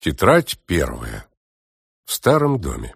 Тетрадь первая. В старом доме.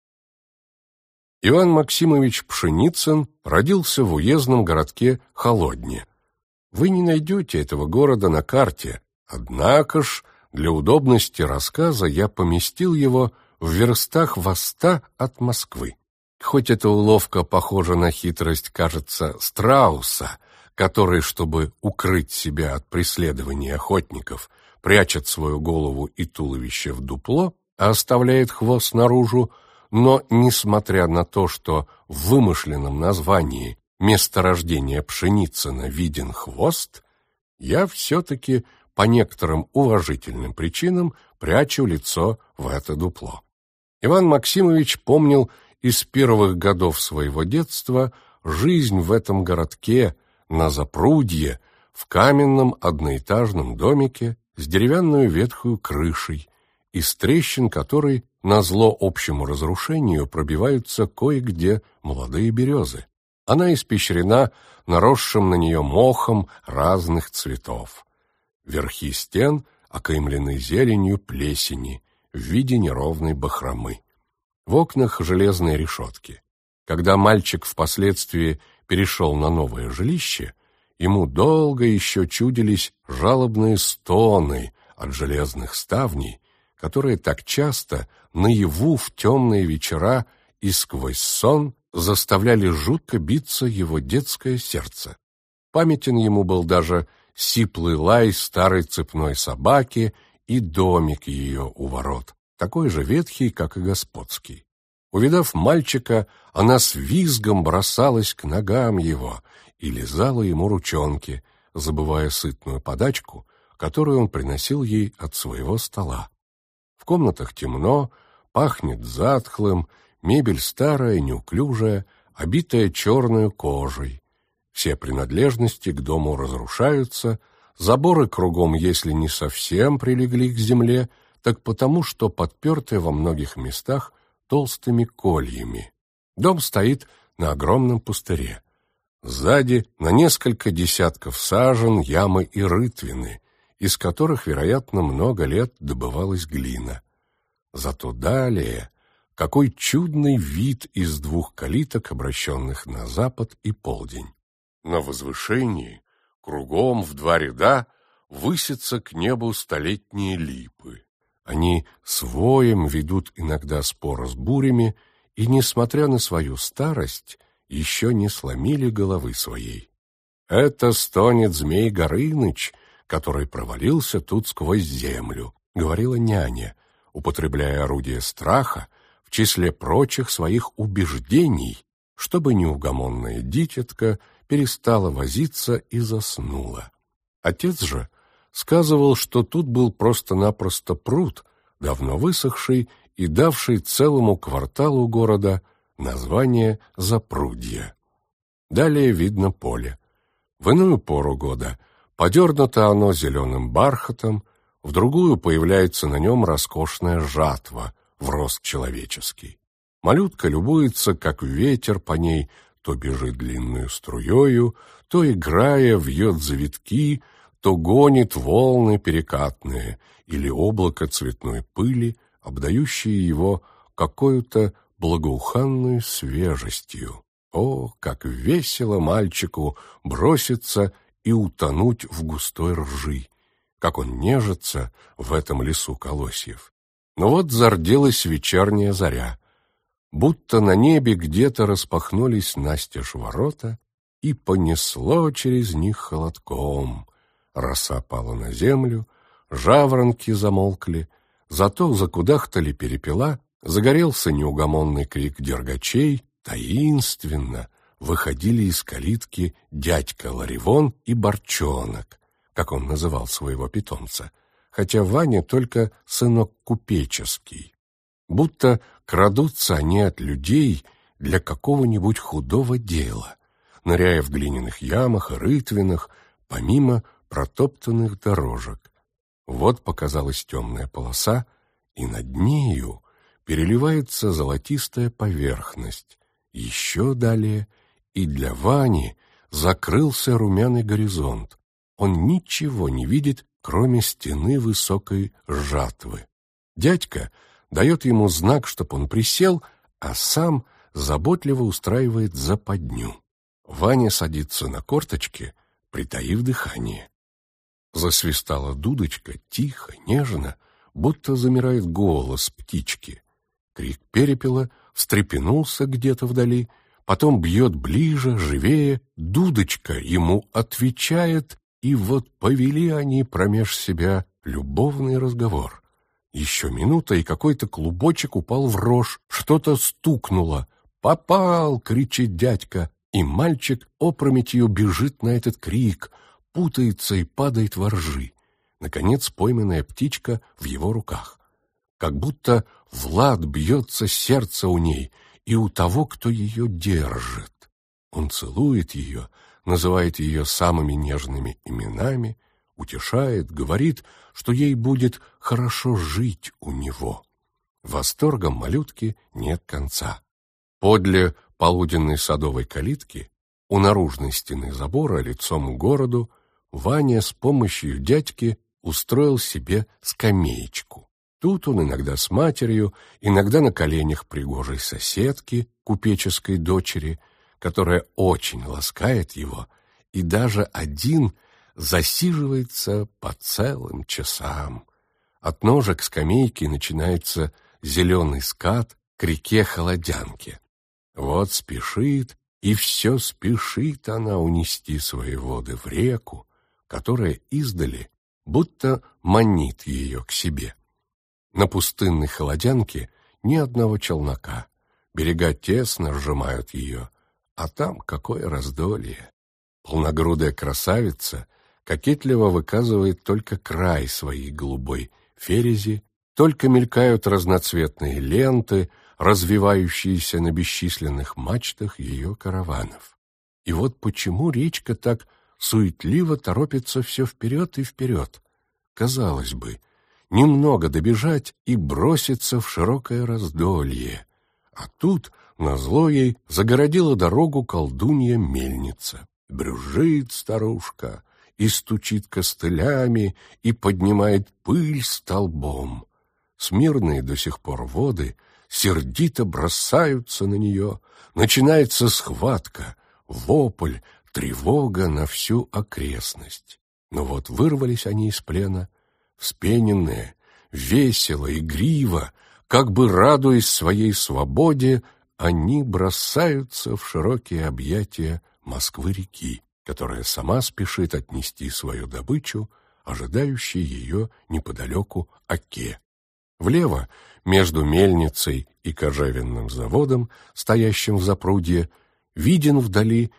Иван Максимович Пшеницын родился в уездном городке Холодне. Вы не найдете этого города на карте, однако ж для удобности рассказа я поместил его в верстах во 100 от Москвы. Хоть эта уловка похожа на хитрость, кажется, страуса, который, чтобы укрыть себя от преследования охотников, прячет свою голову и туловище в дупло, а оставляет хвост наружу, но, несмотря на то, что в вымышленном названии месторождения Пшеницына виден хвост, я все-таки по некоторым уважительным причинам прячу лицо в это дупло. Иван Максимович помнил из первых годов своего детства жизнь в этом городке, на запрудье, в каменном одноэтажном домике с деревянной ветхой крышей, из трещин которой, назло общему разрушению, пробиваются кое-где молодые березы. Она испещрена наросшим на нее мохом разных цветов. Верхи стен окаймлены зеленью плесени в виде неровной бахромы. В окнах железные решетки. Когда мальчик впоследствии перешел на новое жилище, ему долго еще чудились жалобные стоны от железных ставней, которые так часто наяву в темные вечера и сквозь сон заставляли жутко биться его детское сердце. Памятен ему был даже сиплый лай старой цепной собаки и домик ее у ворот, такой же ветхий, как и господский. Увидав мальчика, она с визгом бросалась к ногам его и лизала ему ручонки, забывая сытную подачку, которую он приносил ей от своего стола. В комнатах темно, пахнет затхлым, мебель старая, неуклюжая, обитая черной кожей. Все принадлежности к дому разрушаются, заборы кругом, если не совсем прилегли к земле, так потому, что подперты во многих местах толстыми кольями. Дом стоит на огромном пустыре. Сзади на несколько десятков сажен ямы и рытвины, из которых, вероятно, много лет добывалась глина. Зато далее какой чудный вид из 2 калиток, обращенных на запад и полдень. На возвышении, кругом в 2 ряда, высятся к небу столетние липы. Они с воем ведут иногда спор с бурями и, несмотря на свою старость, еще не сломили головы своей. Это стонет Змей Горыныч, который провалился тут сквозь землю, говорила няня, употребляя орудие страха в числе прочих своих убеждений, чтобы неугомонная дитятка перестала возиться и заснула. Отец же сказывал, что тут был просто-напросто пруд, давно высохший и давший целому кварталу города название Запрудье. Далее видно поле. В иную пору года подернуто оно зеленым бархатом, в другую появляется на нем роскошная жатва в рост человеческий. Малютка любуется, как ветер по ней то бежит длинную струею, то, играя, вьет завитки, то гонит волны перекатные или облако цветной пыли, обдающие его какой-то благоуханной свежестью. О, как весело мальчику броситься и утонуть в густой ржи, как он нежится в этом лесу колосьев. Но вот зарделась вечерняя заря, будто на небе где-то распахнулись настежь ворота, и понесло через них холодком. Роса пала на землю, жаворонки замолкли, зато закудахтали перепела, загорелся неугомонный крик дергачей, таинственно выходили из калитки дядька Ларивон и Борчонок, как он называл своего питомца, хотя Ваня только сынок купеческий. Будто крадутся они от людей для какого-нибудь худого дела, ныряя в глиняных ямах и рытвинах, помимо протоптанных дорожек. Вот показалась темная полоса, и над нею переливается золотистая поверхность. Еще далее и для Вани закрылся румяный горизонт. Он ничего не видит, кроме стены высокой жатвы. Дядька дает ему знак, чтоб он присел, а сам заботливо устраивает западню. Ваня садится на корточки, притаив дыхание. Засвистала дудочка тихо, нежно, будто замирает голос птички. Крик перепела встрепенулся где-то вдали, потом бьет ближе, живее, дудочка ему отвечает, и вот повели они промеж себя любовный разговор. Еще минута, и какой-то клубочек упал в рожь, что-то стукнуло. «Попал!» — кричит дядька, и мальчик опрометью бежит на этот крик, путается и падает во ржи. Наконец пойманная птичка в его руках. Как будто в лад бьется сердце у ней и у того, кто ее держит. Он целует ее, называет ее самыми нежными именами, утешает, говорит, что ей будет хорошо жить у него. Восторгом малютки нет конца. Подле полуденной садовой калитки, у наружной стены забора, лицом к городу, Ваня с помощью дядьки устроил себе скамеечку. Тут он иногда с матерью, иногда на коленях пригожей соседки, купеческой дочери, которая очень ласкает его, и даже один засиживается по целым часам. От ножек скамейки начинается зеленый скат к реке Холодянке. Вот спешит, и все спешит она унести свои воды в реку, которая издали будто манит ее к себе. На пустынной Холодянке ни одного челнока, берега тесно сжимают ее, а там какое раздолье! Полногрудая красавица кокетливо выказывает только край своей голубой ферези, только мелькают разноцветные ленты, развивающиеся на бесчисленных мачтах ее караванов. И вот почему речка так суетливо торопится все вперед и вперед. Казалось бы, немного добежать и броситься в широкое раздолье. А тут, назло ей, загородила дорогу колдунья-мельница. Брюзжит старушка и стучит костылями, и поднимает пыль столбом. Смирные до сих пор воды сердито бросаются на нее. Начинается схватка, вопль, тревога на всю окрестность. Но вот вырвались они из плена, вспененные, весело, игриво, как бы радуясь своей свободе, они бросаются в широкие объятия Москвы-реки, которая сама спешит отнести свою добычу, ожидающей ее неподалеку оке. Влево, между мельницей и кожевенным заводом, стоящим в запрудье, виден вдали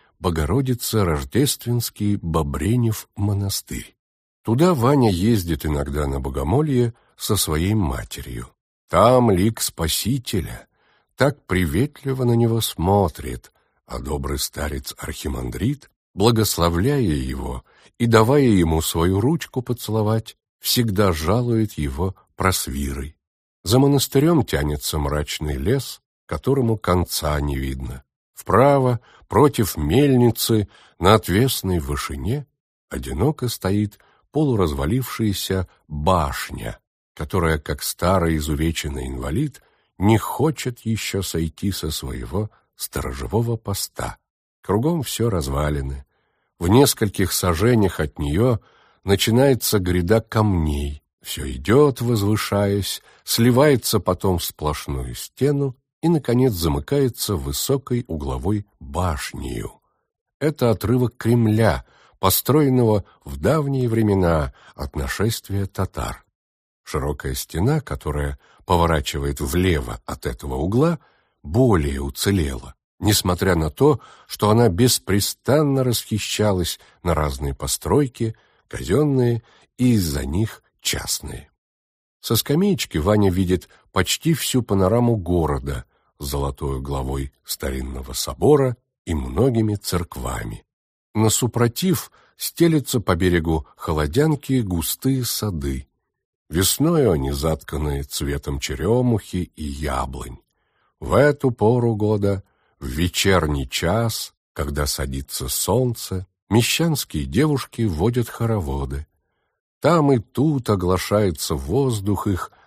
Богородица-Рождественский Бобренев монастырь. Туда Ваня ездит иногда на богомолье со своей матерью. Там лик Спасителя, так приветливо на него смотрит, а добрый старец-архимандрит, благословляя его и давая ему свою ручку поцеловать, всегда жалует его просвирой. За монастырем тянется мрачный лес, которому конца не видно. Вправо, против мельницы, на отвесной вышине, одиноко стоит полуразвалившаяся башня, которая, как старый изувеченный инвалид, не хочет еще сойти со своего сторожевого поста. Кругом все развалины. В нескольких саженях от нее начинается гряда камней. Все идет, возвышаясь, сливается потом в сплошную стену и, наконец, замыкается высокой угловой башнею. Это отрывок Кремля, построенного в давние времена от нашествия татар. Широкая стена, которая поворачивает влево от этого угла, более уцелела, несмотря на то, что она беспрестанно расхищалась на разные постройки, казенные и из-за них частные. Со скамеечки Ваня видит почти всю панораму города с золотой главой старинного собора и многими церквами. На супротив стелются по берегу Холодянки густые сады. Весною они затканы цветом черемухи и яблонь. В эту пору года, в вечерний час, когда садится солнце, мещанские девушки водят хороводы. Там и тут оглашается воздух их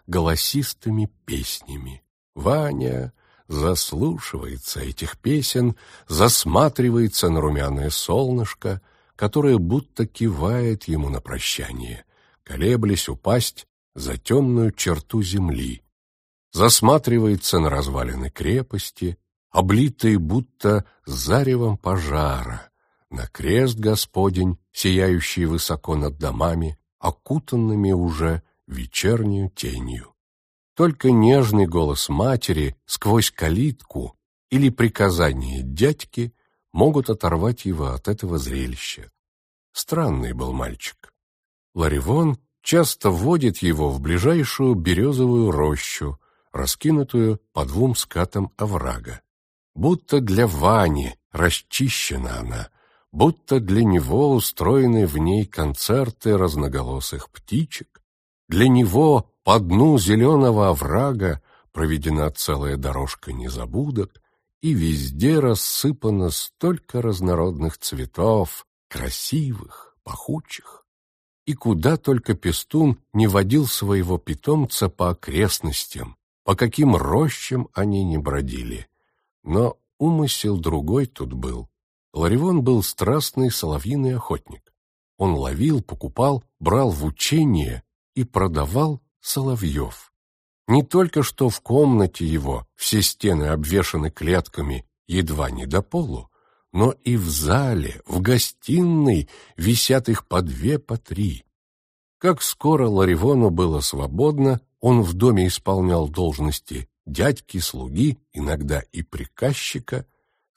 голосистыми песнями. Ваня заслушивается этих песен, засматривается на румяное солнышко, которое будто кивает ему на прощание, колеблясь упасть за темную черту земли, засматривается на развалины крепости, облитые будто заревом пожара, на крест Господень, сияющий высоко над домами, окутанными уже вечернюю тенью. Только нежный голос матери сквозь калитку или приказание дядьки могут оторвать его от этого зрелища. Странный был мальчик. Ларивон часто водит его в ближайшую березовую рощу, раскинутую по двум скатам оврага. Будто для Вани расчищена она, будто для него устроены в ней концерты разноголосых птичек, для него по дну зеленого оврага проведена целая дорожка незабудок, и везде рассыпано столько разнородных цветов, красивых, пахучих. И куда только пестун не водил своего питомца по окрестностям, по каким рощам они не бродили. Но умысел другой тут был. Ларивон был страстный соловьиный охотник. Он ловил, покупал, брал в учение и продавал соловьев. Не только что в комнате его все стены обвешаны клетками едва не до полу, но и в зале, в гостиной висят их по две, по три. Как скоро Ларивону было свободно, он в доме исполнял должности дядьки, слуги, иногда и приказчика.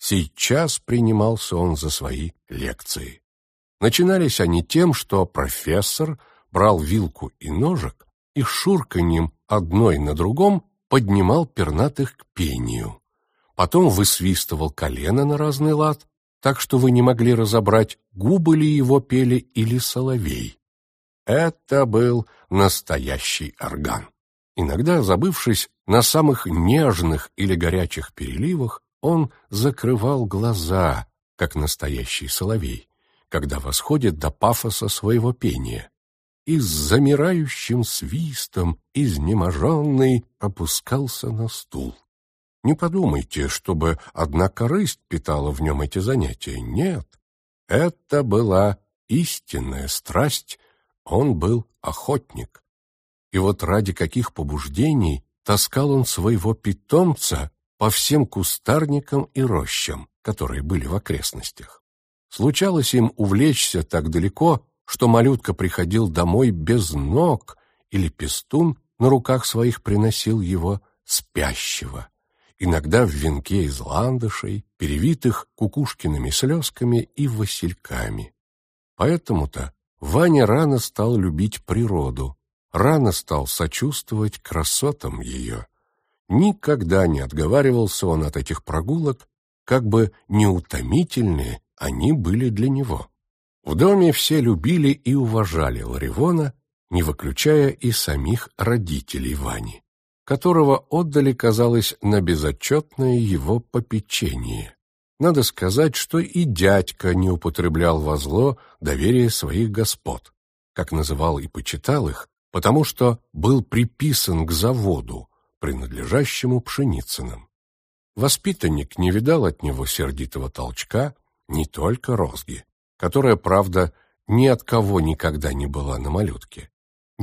Сейчас принимался он за свои лекции. Начинались они тем, что профессор брал вилку и ножик и шурканьем одной на другом поднимал пернатых к пению. Потом высвистывал колено на разный лад, так что вы не могли разобрать, губы ли его пели или соловей. Это был настоящий орган. Иногда, забывшись на самых нежных или горячих переливах, он закрывал глаза, как настоящий соловей, когда восходит до пафоса своего пения, и с замирающим свистом, изнеможенный, опускался на стул. Не подумайте, чтобы одна корысть питала в нем эти занятия. Нет, это была истинная страсть, он был охотник. И вот ради каких побуждений таскал он своего питомца по всем кустарникам и рощам, которые были в окрестностях. Случалось им увлечься так далеко, что малютка приходил домой без ног, или пестун на руках своих приносил его спящего, иногда в венке из ландышей, перевитых кукушкиными слезками и васильками. Поэтому-то Ваня рано стал любить природу, рано стал сочувствовать красотам ее. Никогда не отговаривался он от этих прогулок, как бы неутомительные они были для него. В доме все любили и уважали Ларивона, не выключая и самих родителей Вани, которого отдали, казалось, на безотчетное его попечение. Надо сказать, что и дядька не употреблял во зло доверие своих господ, как называл и почитал их, потому что был приписан к заводу, принадлежащему Пшеницыным. Воспитанник не видал от него сердитого толчка, не только розги, которая, правда, ни от кого никогда не была на малютке.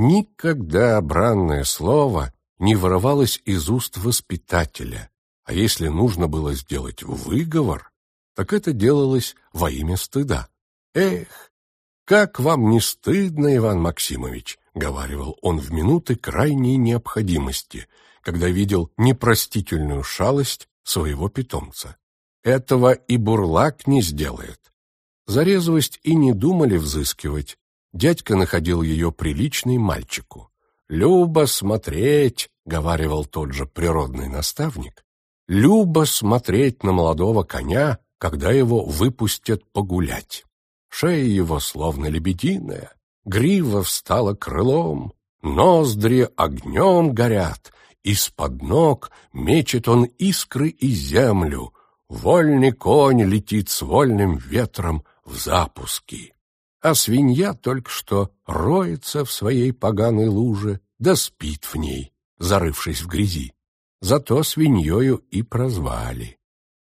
Никогда бранное слово не вырывалось из уст воспитателя, а если нужно было сделать выговор, так это делалось во имя стыда. «Эх, как вам не стыдно, Иван Максимович!» — говаривал он в минуты крайней необходимости, когда видел непростительную шалость своего питомца. «Этого и бурлак не сделает». За резвость и не думали взыскивать. Дядька находил ее приличной мальчику. «Любо смотреть», — говаривал тот же природный наставник, «любо смотреть на молодого коня, когда его выпустят погулять. Шея его словно лебединая, грива встала крылом, ноздри огнем горят, из-под ног мечет он искры и землю, вольный конь летит с вольным ветром в запуски. А свинья только что роется в своей поганой луже, да спит в ней, зарывшись в грязи. Зато свиньёю и прозвали.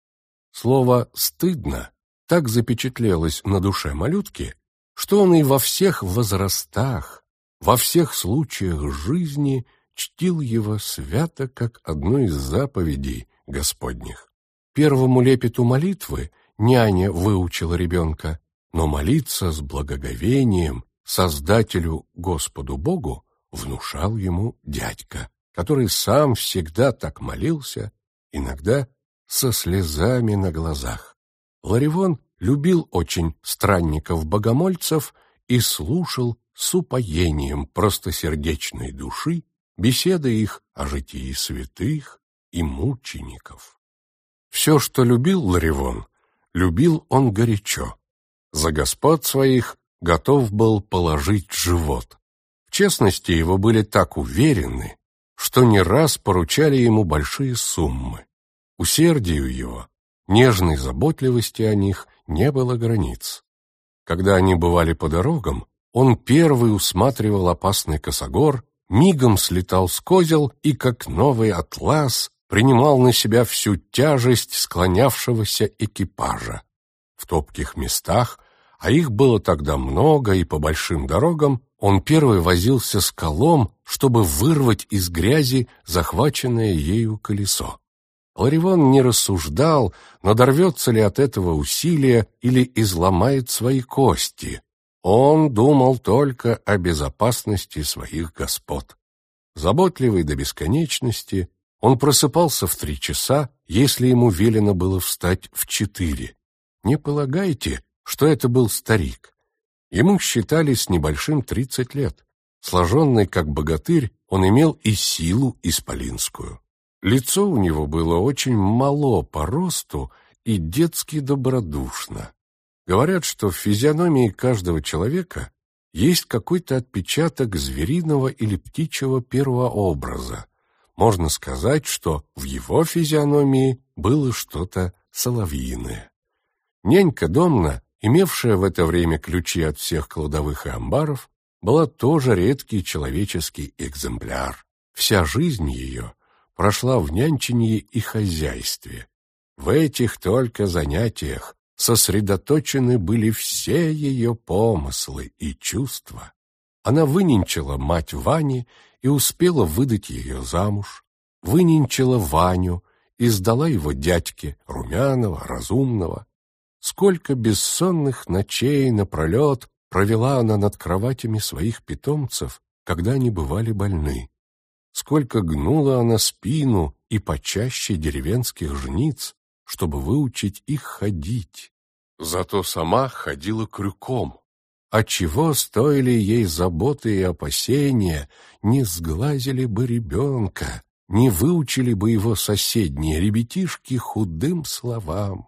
Слово «стыдно» так запечатлелось на душе малютки, что он и во всех возрастах, во всех случаях жизни чтил его свято, как одну из заповедей Господних. Первому лепету молитвы няня выучила ребенка, но молиться с благоговением Создателю Господу Богу внушал ему дядька, который сам всегда так молился, иногда со слезами на глазах. Ларивон любил очень странников-богомольцев и слушал с упоением простосердечной души беседы их о житии святых и мучеников. Все, что любил Ларивон, любил он горячо. За господ своих готов был положить живот. В честности его были так уверены, что не раз поручали ему большие суммы. Усердию его, нежной заботливости о них не было границ. Когда они бывали по дорогам, он первый усматривал опасный косогор, мигом слетал с козел и, как новый атлас, принимал на себя всю тяжесть склонявшегося экипажа. В топких местах, а их было тогда много и по большим дорогам, он первый возился с колом, чтобы вырвать из грязи захваченное ею колесо. Ларивон не рассуждал, надорвется ли от этого усилия или изломает свои кости. Он думал только о безопасности своих господ. Заботливый до бесконечности, он просыпался в 3 часа, если ему велено было встать в 4. Не полагайте, что это был старик. Ему считали с небольшим 30 лет. Сложенный как богатырь, он имел и силу исполинскую. Лицо у него было очень мало по росту и детски добродушно. Говорят, что в физиономии каждого человека есть какой-то отпечаток звериного или птичьего первообраза. Можно сказать, что в его физиономии было что-то соловьиное. Нянька Домна, имевшая в это время ключи от всех кладовых и амбаров, была тоже редкий человеческий экземпляр. Вся жизнь ее прошла в нянченье и хозяйстве. В этих только занятиях сосредоточены были все ее помыслы и чувства. Она выненчила мать Вани и успела выдать ее замуж, выненчила Ваню и сдала его дядьке, румяного, разумного. Сколько бессонных ночей напролет провела она над кроватями своих питомцев, когда они бывали больны. Сколько гнула она спину и почаще деревенских жниц, чтобы выучить их ходить. Зато сама ходила крюком. Отчего стоили ей заботы и опасения, не сглазили бы ребенка, не выучили бы его соседние ребятишки худым словам.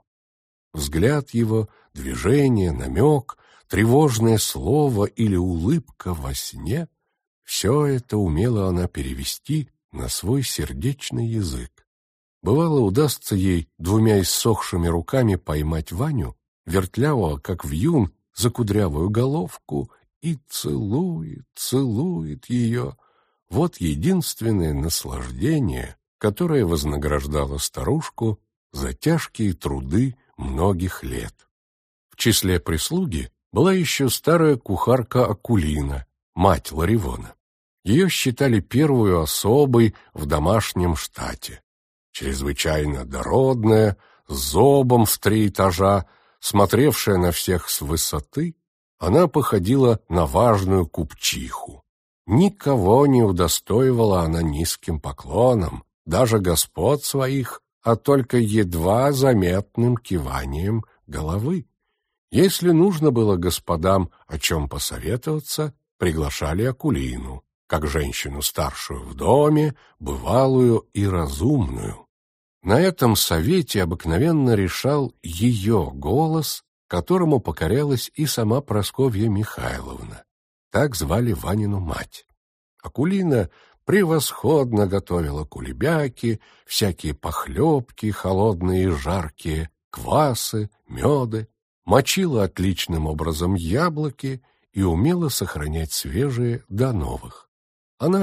Взгляд его, движение, намек, тревожное слово или улыбка во сне — все это умела она перевести на свой сердечный язык. Бывало, удастся ей 2 иссохшими руками поймать Ваню, вертлявого, как вьюн, за кудрявую головку, и целует, целует ее. Вот единственное наслаждение, которое вознаграждало старушку за тяжкие труды многих лет. В числе прислуги была еще старая кухарка Акулина, мать Ларивона. Ее считали первую особой в домашнем штате. Чрезвычайно дородная, с зобом в 3 этажа, смотревшая на всех с высоты, она походила на важную купчиху. Никого не удостоивала она низким поклоном, даже господ своих, а только едва заметным киванием головы. Если нужно было господам о чем посоветоваться, приглашали Акулину, как женщину старшую в доме, бывалую и разумную. На этом совете обыкновенно решал ее голос, которому покорялась и сама Прасковья Михайловна. Так звали Ванину мать. Акулина превосходно готовила кулебяки, всякие похлебки, холодные и жаркие, квасы, меды, мочила отличным образом яблоки и умела сохранять свежие до новых. Она же,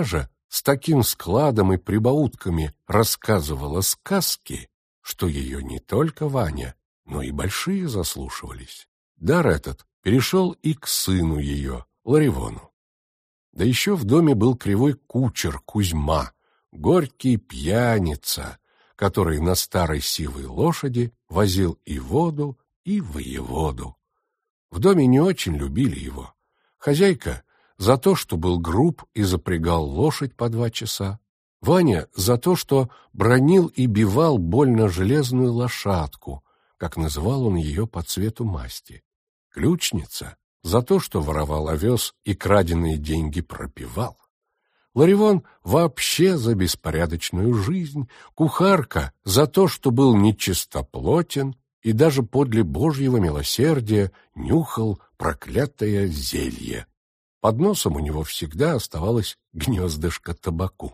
с таким складом и прибаутками рассказывала сказки, что ее не только Ваня, но и большие заслушивались. Дар этот перешел и к сыну ее, Ларивону. Да еще в доме был кривой кучер Кузьма, горький пьяница, который на старой сивой лошади возил и воду, и воеводу. В доме не очень любили его. Хозяйка за то, что был груб и запрягал лошадь по 2 часа. Ваня за то, что бранил и бивал больно железную лошадку, как называл он ее по цвету масти. Ключница за то, что воровал овес и краденые деньги пропивал. Ларивон вообще за беспорядочную жизнь, кухарка за то, что был нечистоплотен и даже подле Божьего милосердия нюхал проклятое зелье. Под носом у него всегда оставалось гнездышко табаку.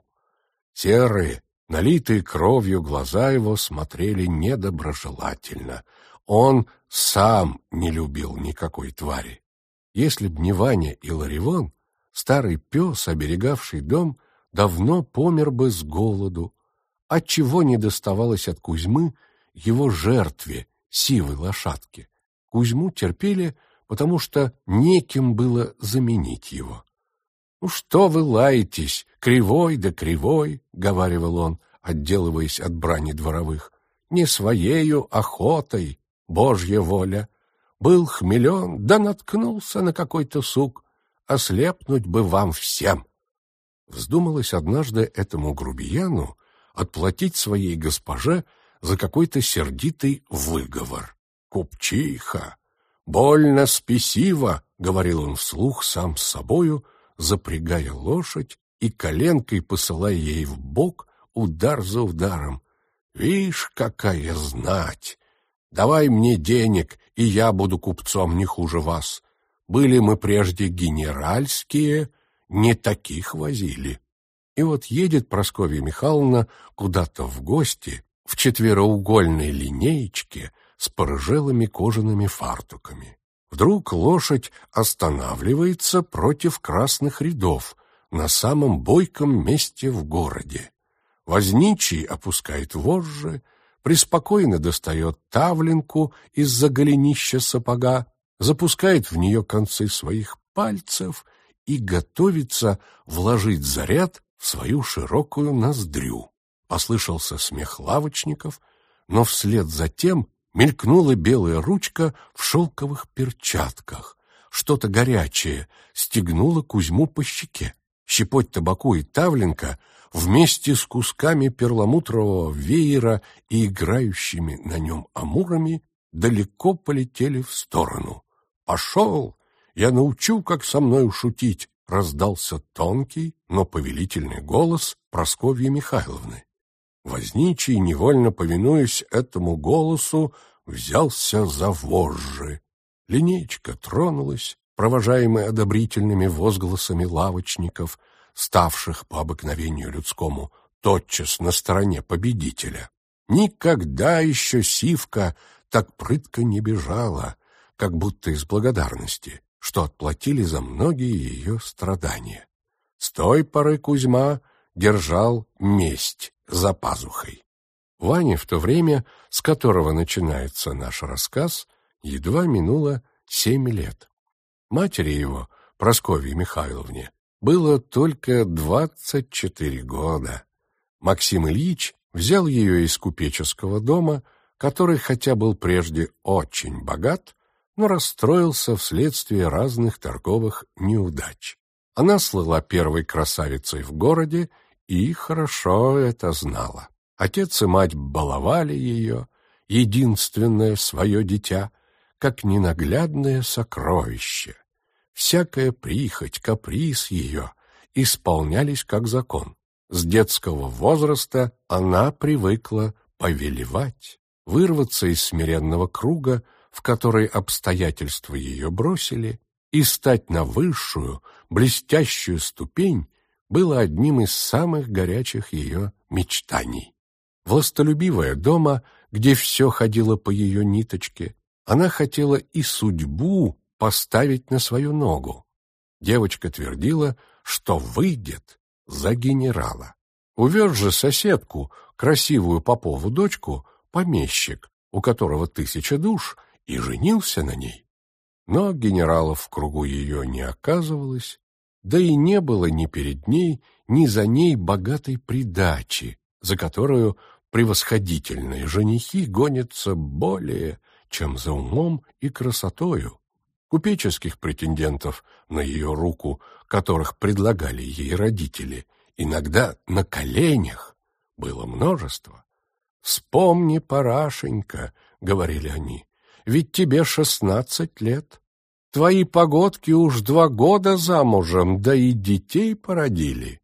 Серые, налитые кровью глаза его смотрели недоброжелательно. Он сам не любил никакой твари. Если б не Ваня и Ларивон, старый пес, оберегавший дом, давно помер бы с голоду. Отчего не доставалось от Кузьмы его жертве, сивой лошадке? Кузьму терпели, потому что некем было заменить его. «Ну что вы лаетесь, кривой да кривой», — говаривал он, отделываясь от брани дворовых, — «не своею охотой, Божья воля. Был хмелен, да наткнулся на какой-то сук. Ослепнуть бы вам всем». Вздумалось однажды этому грубияну отплатить своей госпоже за какой-то сердитый выговор. «Купчиха! Больно спесиво», — говорил он вслух сам с собою, запрягая лошадь и коленкой посылая ей в бок удар за ударом. «Вишь, какая знать! Давай мне денег, и я буду купцом не хуже вас. Были мы прежде генеральские, не таких возили». И вот едет Прасковья Михайловна куда-то в гости в четвероугольной линеечке с порыжелыми кожаными фартуками. Вдруг лошадь останавливается против красных рядов на самом бойком месте в городе. Возничий опускает вожжи, преспокойно достает тавленку из-за голенища сапога, запускает в нее концы своих пальцев и готовится вложить заряд в свою широкую ноздрю. Послышался смех лавочников, но вслед за тем мелькнула белая ручка в шелковых перчатках. Что-то горячее стегнуло Кузьму по щеке. Щепоть табаку и тавленка вместе с кусками перламутрового веера и играющими на нем амурами далеко полетели в сторону. «Пошел! Я научу, как со мною шутить!» — раздался тонкий, но повелительный голос Прасковьи Михайловны. Возничий, невольно повинуясь этому голосу, взялся за вожжи. Линеечка тронулась, провожаемая одобрительными возгласами лавочников, ставших по обыкновению людскому тотчас на стороне победителя. Никогда еще сивка так прытко не бежала, как будто из благодарности, что отплатили за многие ее страдания. С той поры Кузьма держал месть за пазухой. Ване в то время, с которого начинается наш рассказ, едва минуло 7 лет. Матери его, Прасковье Михайловне, было только 24 года. Максим Ильич взял ее из купеческого дома, который хотя был прежде очень богат, но расстроился вследствие разных торговых неудач. Она слыла первой красавицей в городе и хорошо это знала. Отец и мать баловали ее, единственное свое дитя, как ненаглядное сокровище. Всякая прихоть, каприз ее исполнялись как закон. С детского возраста она привыкла повелевать, вырваться из смиренного круга, в который обстоятельства ее бросили, и стать на высшую, блестящую ступень было одним из самых горячих ее мечтаний. Властолюбивая дома, где все ходило по ее ниточке, она хотела и судьбу поставить на свою ногу. Девочка твердила, что выйдет, за генерала. Увез же соседку, красивую Попову дочку, помещик, у которого 1000 душ, и женился на ней. Но генералов в кругу ее не оказывалось, да и не было ни перед ней, ни за ней богатой придачи, за которую превосходительные женихи гонятся более, чем за умом и красотою. Купеческих претендентов на ее руку, которых предлагали ей родители, иногда на коленях, было множество. «Вспомни, Парашенька», — говорили они, — «ведь тебе 16 лет. Твои погодки уж 2 года замужем, да и детей породили.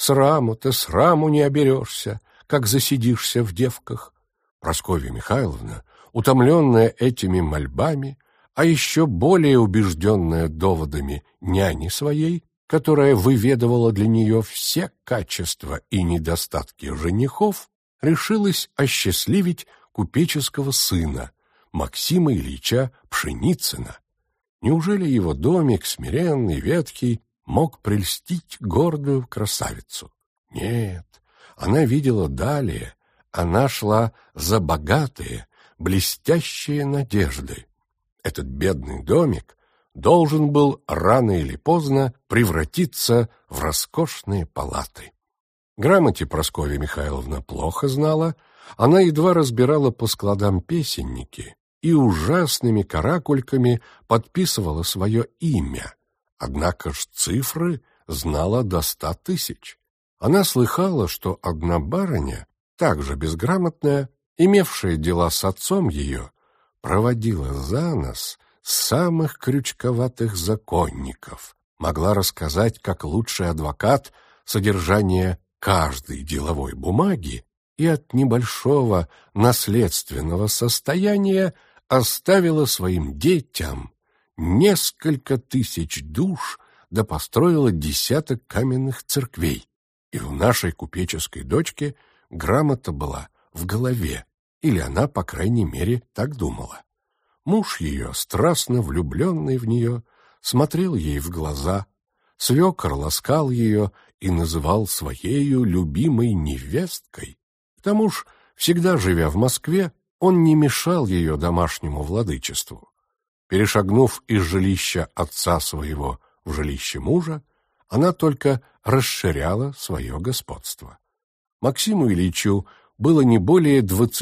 Сраму не оберешься, как засидишься в девках». Прасковья Михайловна, утомленная этими мольбами, а еще более убежденная доводами няни своей, которая выведывала для нее все качества и недостатки женихов, решилась осчастливить купеческого сына, Максима Ильича Пшеницына. Неужели его домик, смиренный, ветхий, мог прельстить гордую красавицу? Нет, она видела далее, она шла за богатые, блестящие надежды. Этот бедный домик должен был рано или поздно превратиться в роскошные палаты. Грамоте Прасковья Михайловна плохо знала, она едва разбирала по складам песенники и ужасными каракульками подписывала свое имя, однако ж цифры знала до 100 000. Она слыхала, что одна барыня, также безграмотная, имевшая дела с отцом ее, проводила за нос самых крючковатых законников, могла рассказать, как лучший адвокат, содержание каждой деловой бумаги и от небольшого наследственного состояния оставила своим детям несколько 1000 душ да построила 10 каменных церквей. И у нашей купеческой дочки грамота была в голове, или она, по крайней мере, так думала. Муж ее, страстно влюбленный в нее, смотрел ей в глаза, свекор ласкал ее и называл своею любимой невесткой. К тому ж, всегда живя в Москве, он не мешал ее домашнему владычеству. Перешагнув из жилища отца своего в жилище мужа, она только расширяла свое господство. Максиму Ильичу было не более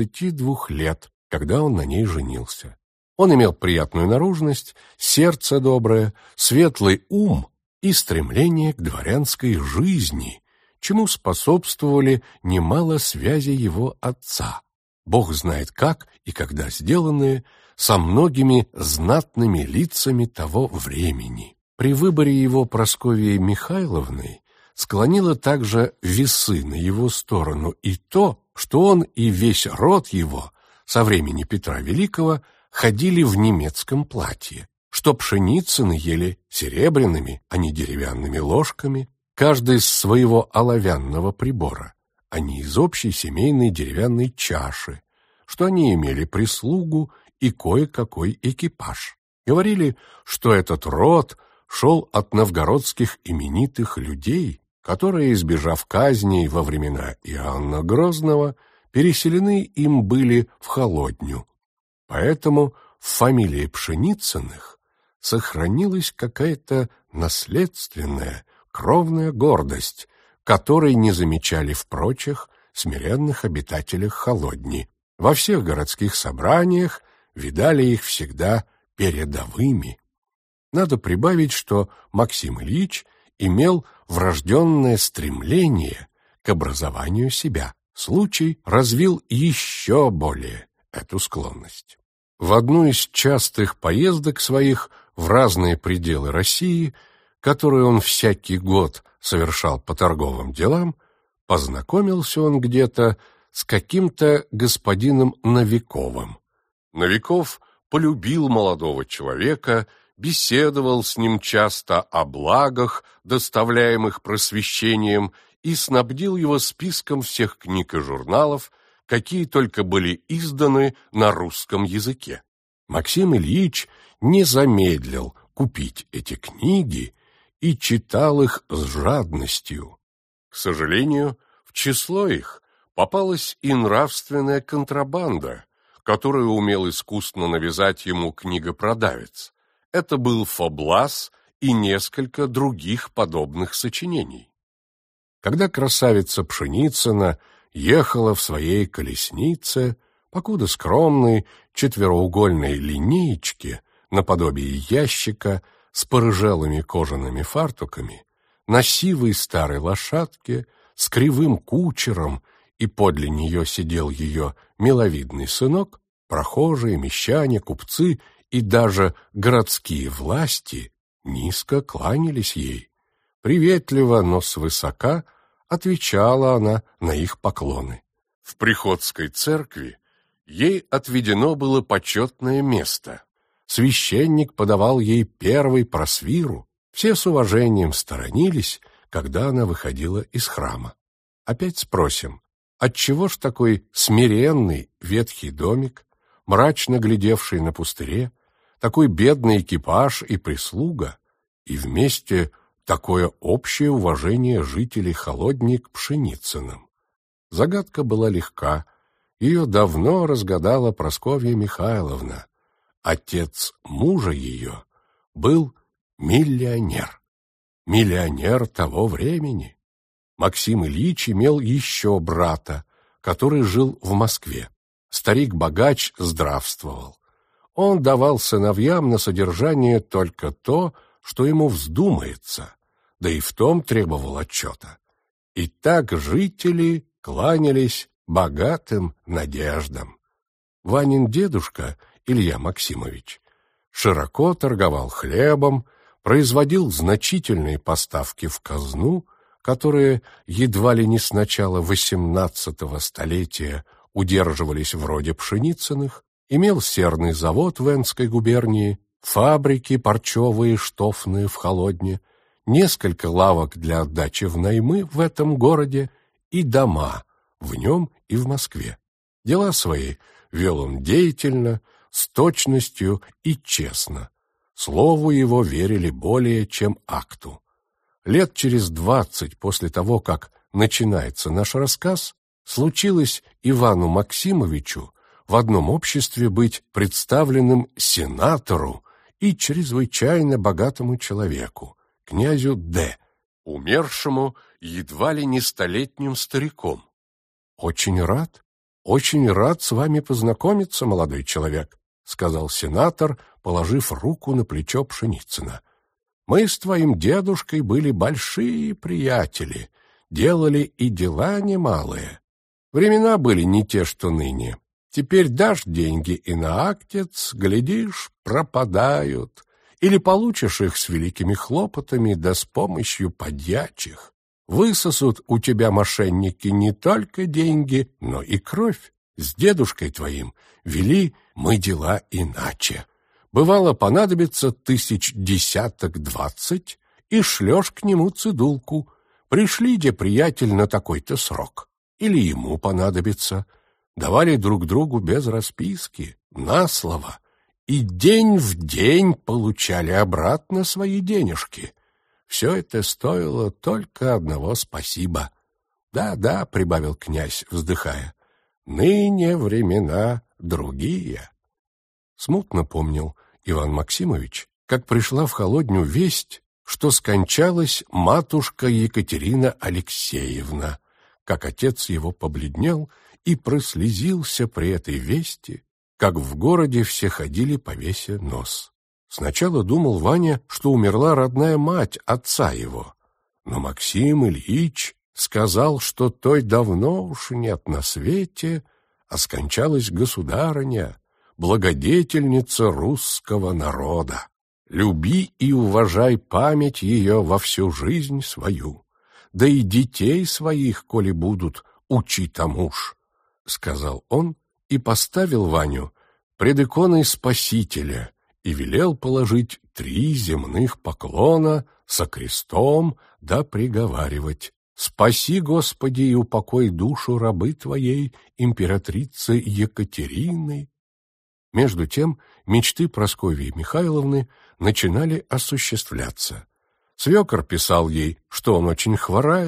22 лет, когда он на ней женился. Он имел приятную наружность, сердце доброе, светлый ум и стремление к дворянской жизни, чему способствовали немало связи его отца, Бог знает как и когда сделанные, со многими знатными лицами того времени. При выборе его Прасковьей Михайловной склонило также весы на его сторону и то, что он и весь род его со времени Петра Великого ходили в немецком платье, что Пшеницыны ели серебряными, а не деревянными ложками, каждый из своего оловянного прибора, а не из общей семейной деревянной чаши, что они имели прислугу и кое-какой экипаж. Говорили, что этот род шел от новгородских именитых людей, которые, избежав казней во времена Иоанна Грозного, переселены им были в Холодню. Поэтому в фамилии Пшеницыных сохранилась какая-то наследственная, кровная гордость, которой не замечали в прочих смиренных обитателях Холодни. Во всех городских собраниях видали их всегда передовыми. Надо прибавить, что Максим Ильич имел врожденное стремление к образованию себя. Случай развил еще более эту склонность. В одну из частых поездок своих в разные пределы России, которые он всякий год совершал по торговым делам, познакомился он где-то с каким-то господином Новиковым. Новиков полюбил молодого человека, беседовал с ним часто о благах, доставляемых просвещением, и снабдил его списком всех книг и журналов, какие только были изданы на русском языке. Максим Ильич не замедлил купить эти книги и читал их с жадностью. К К сожалению, в число их попалась и нравственная контрабанда, которую умел искусно навязать ему книгопродавец. Это был Фоблас и несколько других подобных сочинений. Когда красавица Пшеницына ехала в своей колеснице, покуда скромной четвероугольной линеечке, наподобие ящика, с порыжелыми кожаными фартуками, на сивой старой лошадке, с кривым кучером, и подле нее сидел ее миловидный сынок, прохожие, мещане, купцы и даже городские власти низко кланялись ей. Приветливо, но свысока отвечала она на их поклоны. В приходской церкви ей отведено было почетное место. Священник подавал ей первый просвиру, все с уважением сторонились, когда она выходила из храма. Опять спросим, отчего ж такой смиренный ветхий домик, мрачно глядевший на пустыре, такой бедный экипаж и прислуга, и вместе такое общее уважение жителей Холодни к Пшеницыным? Загадка была легка, ее давно разгадала Прасковья Михайловна. Отец мужа ее был миллионер. Миллионер того времени. Максим Ильич имел еще брата, который жил в Москве. Старик-богач здравствовал. Он давал сыновьям на содержание только то, что ему вздумается, да и в том требовал отчета. И так жители кланялись богатым надеждам. Ванин дедушка, Илья Максимович, широко торговал хлебом, производил значительные поставки в казну, которые едва ли не с начала XVIII столетия удерживались вроде Пшеницыных, имел серный завод в Энской губернии, фабрики парчевые и штофные в Холодне, несколько лавок для отдачи в наймы в этом городе и дома в нем и в Москве. Дела свои вел он деятельно, с точностью и честно. Слову его верили более, чем акту. Лет через 20 после того, как начинается наш рассказ, случилось Ивану Максимовичу в одном обществе быть представленным сенатору и чрезвычайно богатому человеку, князю Д., умершему едва ли не столетним стариком. «Очень рад с вами познакомиться, молодой человек», — сказал сенатор, положив руку на плечо Пшеницына. «Мы с твоим дедушкой были большие приятели, делали и дела немалые. Времена были не те, что ныне. Теперь дашь деньги и на актец, глядишь, пропадают, или получишь их с великими хлопотами да с помощью подьячих. Высосут у тебя мошенники не только деньги, но и кровь. С дедушкой твоим вели мы дела иначе. Бывало, понадобится 10-20, и шлешь к нему цедулку. Пришли, де приятель, на такой-то срок. Или ему понадобится. Давали друг другу без расписки, на слово. И день в день получали обратно свои денежки. Все это стоило только одного спасибо. «Да, — прибавил князь, вздыхая, — ныне времена другие». Смутно помнил Иван Максимович, как пришла в Холодню весть, что скончалась матушка Екатерина Алексеевна, как отец его побледнел и прослезился при этой вести, как в городе все ходили, повеся нос. Сначала думал Ваня, что умерла родная мать отца его, но Максим Ильич сказал, что той давно уж нет на свете, а скончалась государыня, благодетельница русского народа. Люби и уважай память ее во всю жизнь свою, да и детей своих, коли будут, учи тому ж, — сказал он и поставил Ваню пред иконой Спасителя и велел положить 3 земных поклона со крестом да приговаривать: «Спаси, Господи, и упокой душу рабы Твоей, императрицы Екатерины». Между тем мечты Прасковьи Михайловны начинали осуществляться. Свекор писал ей, что он очень хворает,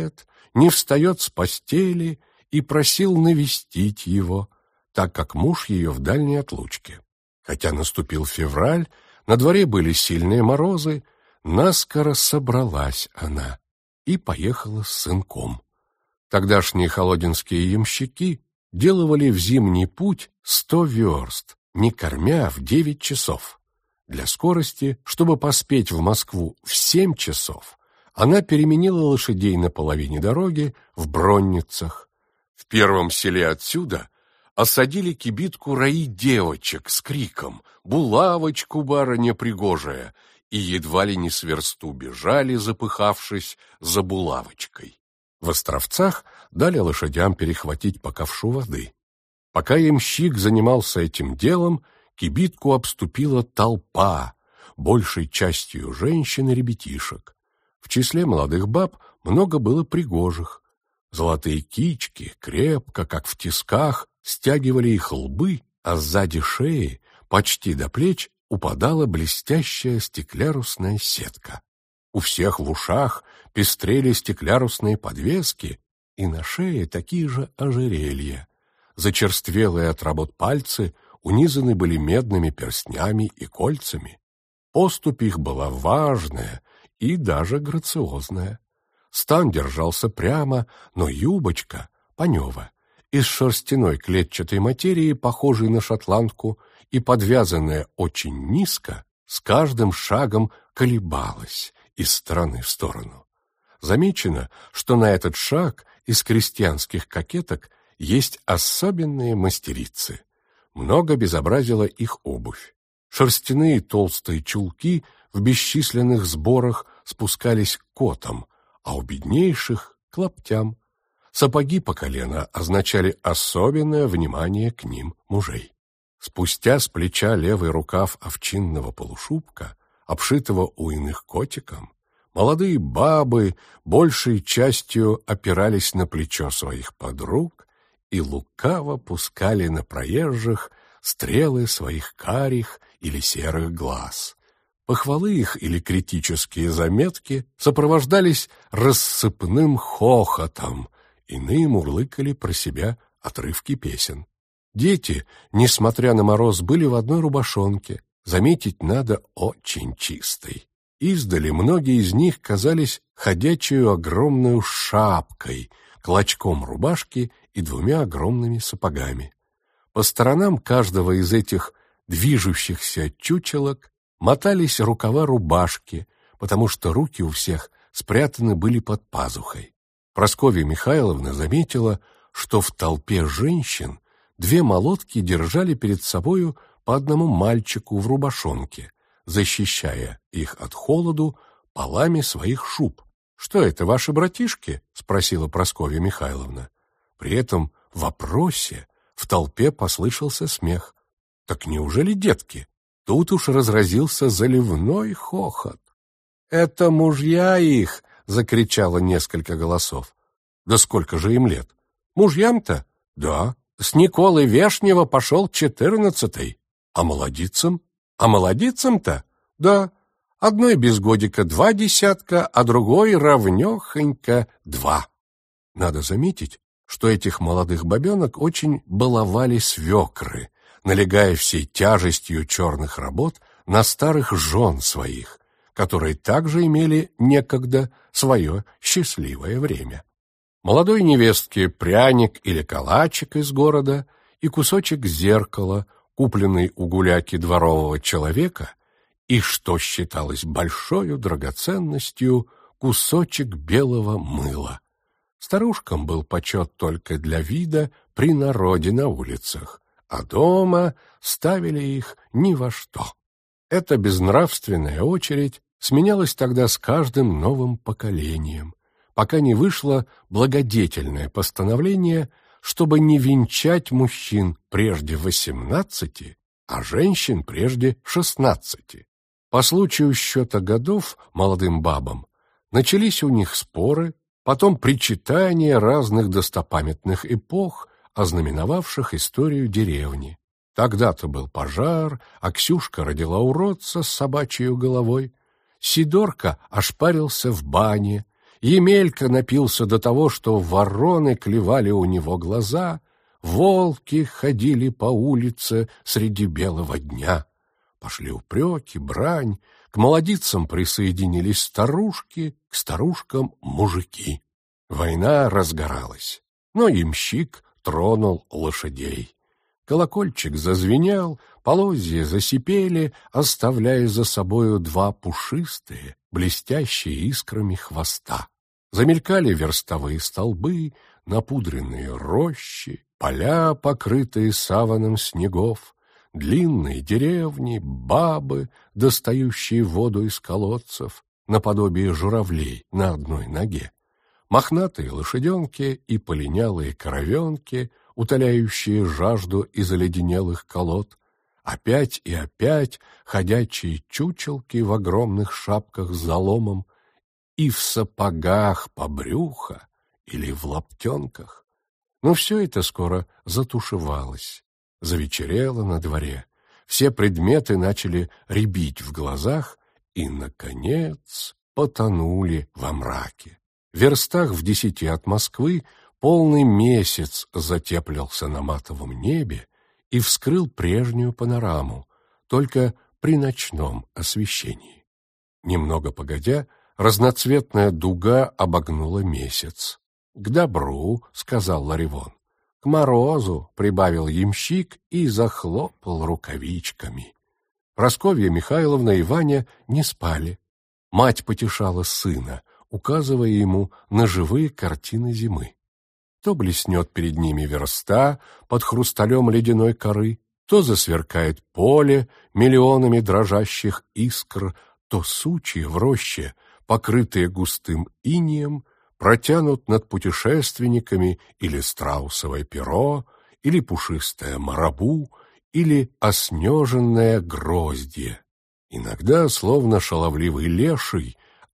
не встает с постели и просил навестить его, так как муж ее в дальней отлучке. Хотя наступил февраль, на дворе были сильные морозы, наскоро собралась она и поехала с сынком. Тогдашние холодинские ямщики делывали в зимний путь 100 верст, не кормя, в 9 часов. Для скорости, чтобы поспеть в Москву в 7 часов, она переменила лошадей на половине дороги в Бронницах. В первом селе отсюда осадили кибитку раи девочек с криком «Булавочку, барыня пригожая!» и едва ли не с версту бежали, запыхавшись за булавочкой. В Островцах дали лошадям перехватить по ковшу воды. Пока ямщик занимался этим делом, кибитку обступила толпа, большей частью женщин и ребятишек. В числе молодых баб много было пригожих. Золотые кички, крепко, как в тисках, стягивали их лбы, а сзади шеи, почти до плеч, упадала блестящая стеклярусная сетка. У всех в ушах пестрели стеклярусные подвески, и на шее такие же ожерелья. Зачерствелые от работ пальцы унизаны были медными перстнями и кольцами. Поступь их была важная и даже грациозная. Стан держался прямо, но юбочка, панева, из шерстяной клетчатой материи, похожей на шотландку, и подвязанная очень низко, с каждым шагом колебалась из стороны в сторону. Замечено, что на этот шаг из крестьянских кокеток есть особенные мастерицы. Много безобразила их обувь. Шерстяные толстые чулки в бесчисленных сборах спускались к котам, а у беднейших — к лаптям. Сапоги по колено означали особенное внимание к ним мужей. Спустя с плеча левый рукав овчинного полушубка, обшитого у иных котиком, молодые бабы большей частью опирались на плечо своих подруг и лукаво пускали на проезжих стрелы своих карих или серых глаз. Похвалы их или критические заметки сопровождались рассыпным хохотом, иные мурлыкали про себя отрывки песен. Дети, несмотря на мороз, были в одной рубашонке, заметить надо, очень чистой. Издали многие из них казались ходячую огромную шапкой, клочком рубашки и 2 огромными сапогами. По сторонам каждого из этих движущихся чучелок мотались рукава рубашки, потому что руки у всех спрятаны были под пазухой. Прасковья Михайловна заметила, что в толпе женщин 2 молодки держали перед собою по одному мальчику в рубашонке, защищая их от холоду полами своих шуб. «Что это, ваши братишки?» — спросила Прасковья Михайловна. При этом в вопросе в толпе послышался смех. «Так неужели детки?» Тут уж разразился заливной хохот. «Это мужья их!» — закричало несколько голосов. «Да сколько же им лет?» «Мужьям-то?» «Да. С Николы Вешнего пошел 14-й. А молодицам?» «А молодицам-то?» «Да. Одной без годика 2 десятка, а другой равнехонько 2. Надо заметить, что этих молодых бабенок очень баловали свекры, налегая всей тяжестью черных работ на старых жен своих, которые также имели некогда свое счастливое время. Молодой невестке пряник или калачик из города и кусочек зеркала, купленный у гуляки дворового человека, и, что считалось большою драгоценностью, кусочек белого мыла. Старушкам был почет только для вида при народе на улицах, а дома ставили их ни во что. Эта безнравственная очередь сменялась тогда с каждым новым поколением, пока не вышло благодетельное постановление, чтобы не венчать мужчин прежде 18, а женщин прежде 16. По случаю счета годов молодым бабам начались у них споры, потом причитания разных достопамятных эпох, ознаменовавших историю деревни. Тогда-то был пожар, а Ксюшка родила уродца с собачьей головой, Сидорка ошпарился в бане, Емелька напился до того, что вороны клевали у него глаза, волки ходили по улице среди белого дня. Пошли упреки, брань, к молодицам присоединились старушки, к старушкам мужики. Война разгоралась, но ямщик тронул лошадей. Колокольчик зазвенел, полозья засипели, оставляя за собою два пушистые, блестящие искрами хвоста. Замелькали верстовые столбы, напудренные рощи, поля, покрытые саваном снегов, длинные деревни, бабы, достающие воду из колодцев, наподобие журавлей на одной ноге, мохнатые лошаденки и полинялые коровенки, утоляющие жажду из оледенелых колод, опять и опять ходячие чучелки в огромных шапках с заломом и в сапогах по брюхо или в лаптенках. Но все это скоро затушевалось. Завечерело на дворе, все предметы начали рябить в глазах и, наконец, потонули во мраке. В верстах в 10 от Москвы полный месяц затеплился на матовом небе и вскрыл прежнюю панораму, только при ночном освещении. Немного погодя, разноцветная дуга обогнула месяц. «К добру», — сказал Ларивон. «К морозу», — прибавил ямщик и захлопал рукавичками. Прасковья Михайловна и Ваня не спали. Мать потешала сына, указывая ему на живые картины зимы. То блеснет перед ними верста под хрусталем ледяной коры, то засверкает поле миллионами дрожащих искр, то сучья в роще, покрытые густым инеем, протянут над путешественниками или страусовое перо, или пушистое марабу, или оснеженное гроздье. Иногда, словно шаловливый леший,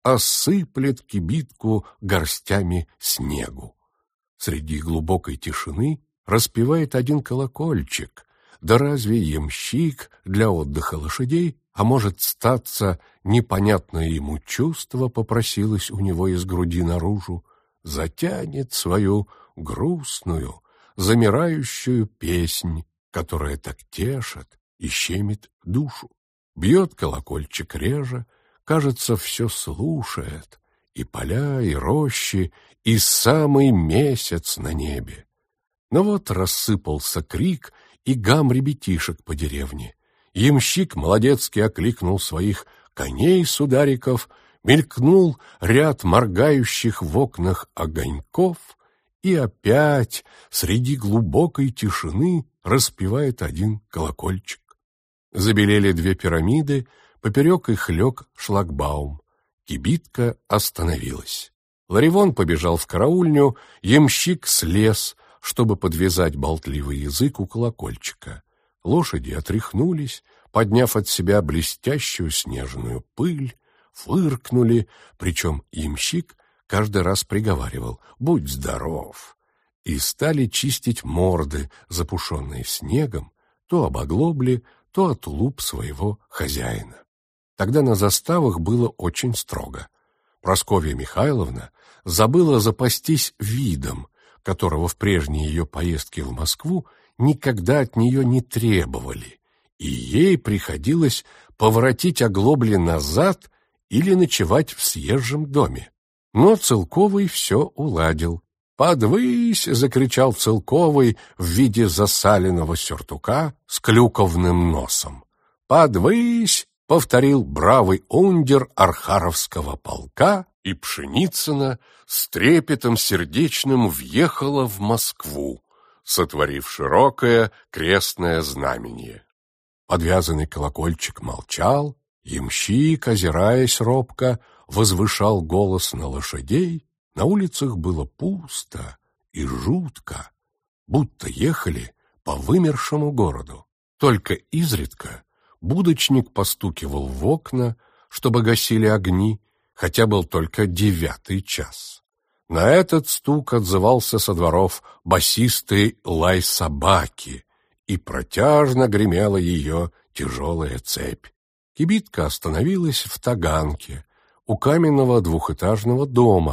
осыплет кибитку горстями снегу. Среди глубокой тишины распевает один колокольчик, да разве ямщик для отдыха лошадей, а может статься, непонятное ему чувство попросилось у него из груди наружу, затянет свою грустную, замирающую песнь, которая так тешит и щемит душу. Бьет колокольчик реже, кажется, все слушает, и поля, и рощи, и самый месяц на небе. Но вот рассыпался крик и гам ребятишек по деревне. Ямщик молодецки окликнул своих коней-судариков, мелькнул ряд моргающих в окнах огоньков, и опять среди глубокой тишины распевает один колокольчик. Забелели 2 пирамиды, поперек их лег шлагбаум. Кибитка остановилась. Ларивон побежал в караульню, ямщик слез, чтобы подвязать болтливый язык у колокольчика. Лошади отряхнулись, подняв от себя блестящую снежную пыль, фыркнули, причем ямщик каждый раз приговаривал «Будь здоров!» и стали чистить морды, запушенные снегом, то об оглобли, то от луп своего хозяина. Тогда на заставах было очень строго. Прасковья Михайловна забыла запастись видом, которого в прежние ее поездки в Москву никогда от нее не требовали, и ей приходилось поворотить оглобли назад или ночевать в съезжем доме. Но Целковый все уладил. «Подвысь!» — закричал Целковый в виде засаленного сюртука с клюковным носом. «Подвысь!» — повторил бравый ундер Архаровского полка, и Пшеницына с трепетом сердечным въехала в Москву, сотворив широкое крестное знамение. Подвязанный колокольчик молчал, ямщик, озираясь робко, возвышал голос на лошадей. На улицах было пусто и жутко, будто ехали по вымершему городу. Только изредка будочник постукивал в окна, чтобы гасили огни, хотя был только 9 час. На этот стук отзывался со дворов басистый лай собаки, и протяжно гремела ее тяжелая цепь. Кибитка остановилась в Таганке, у каменного 2-этажного дома,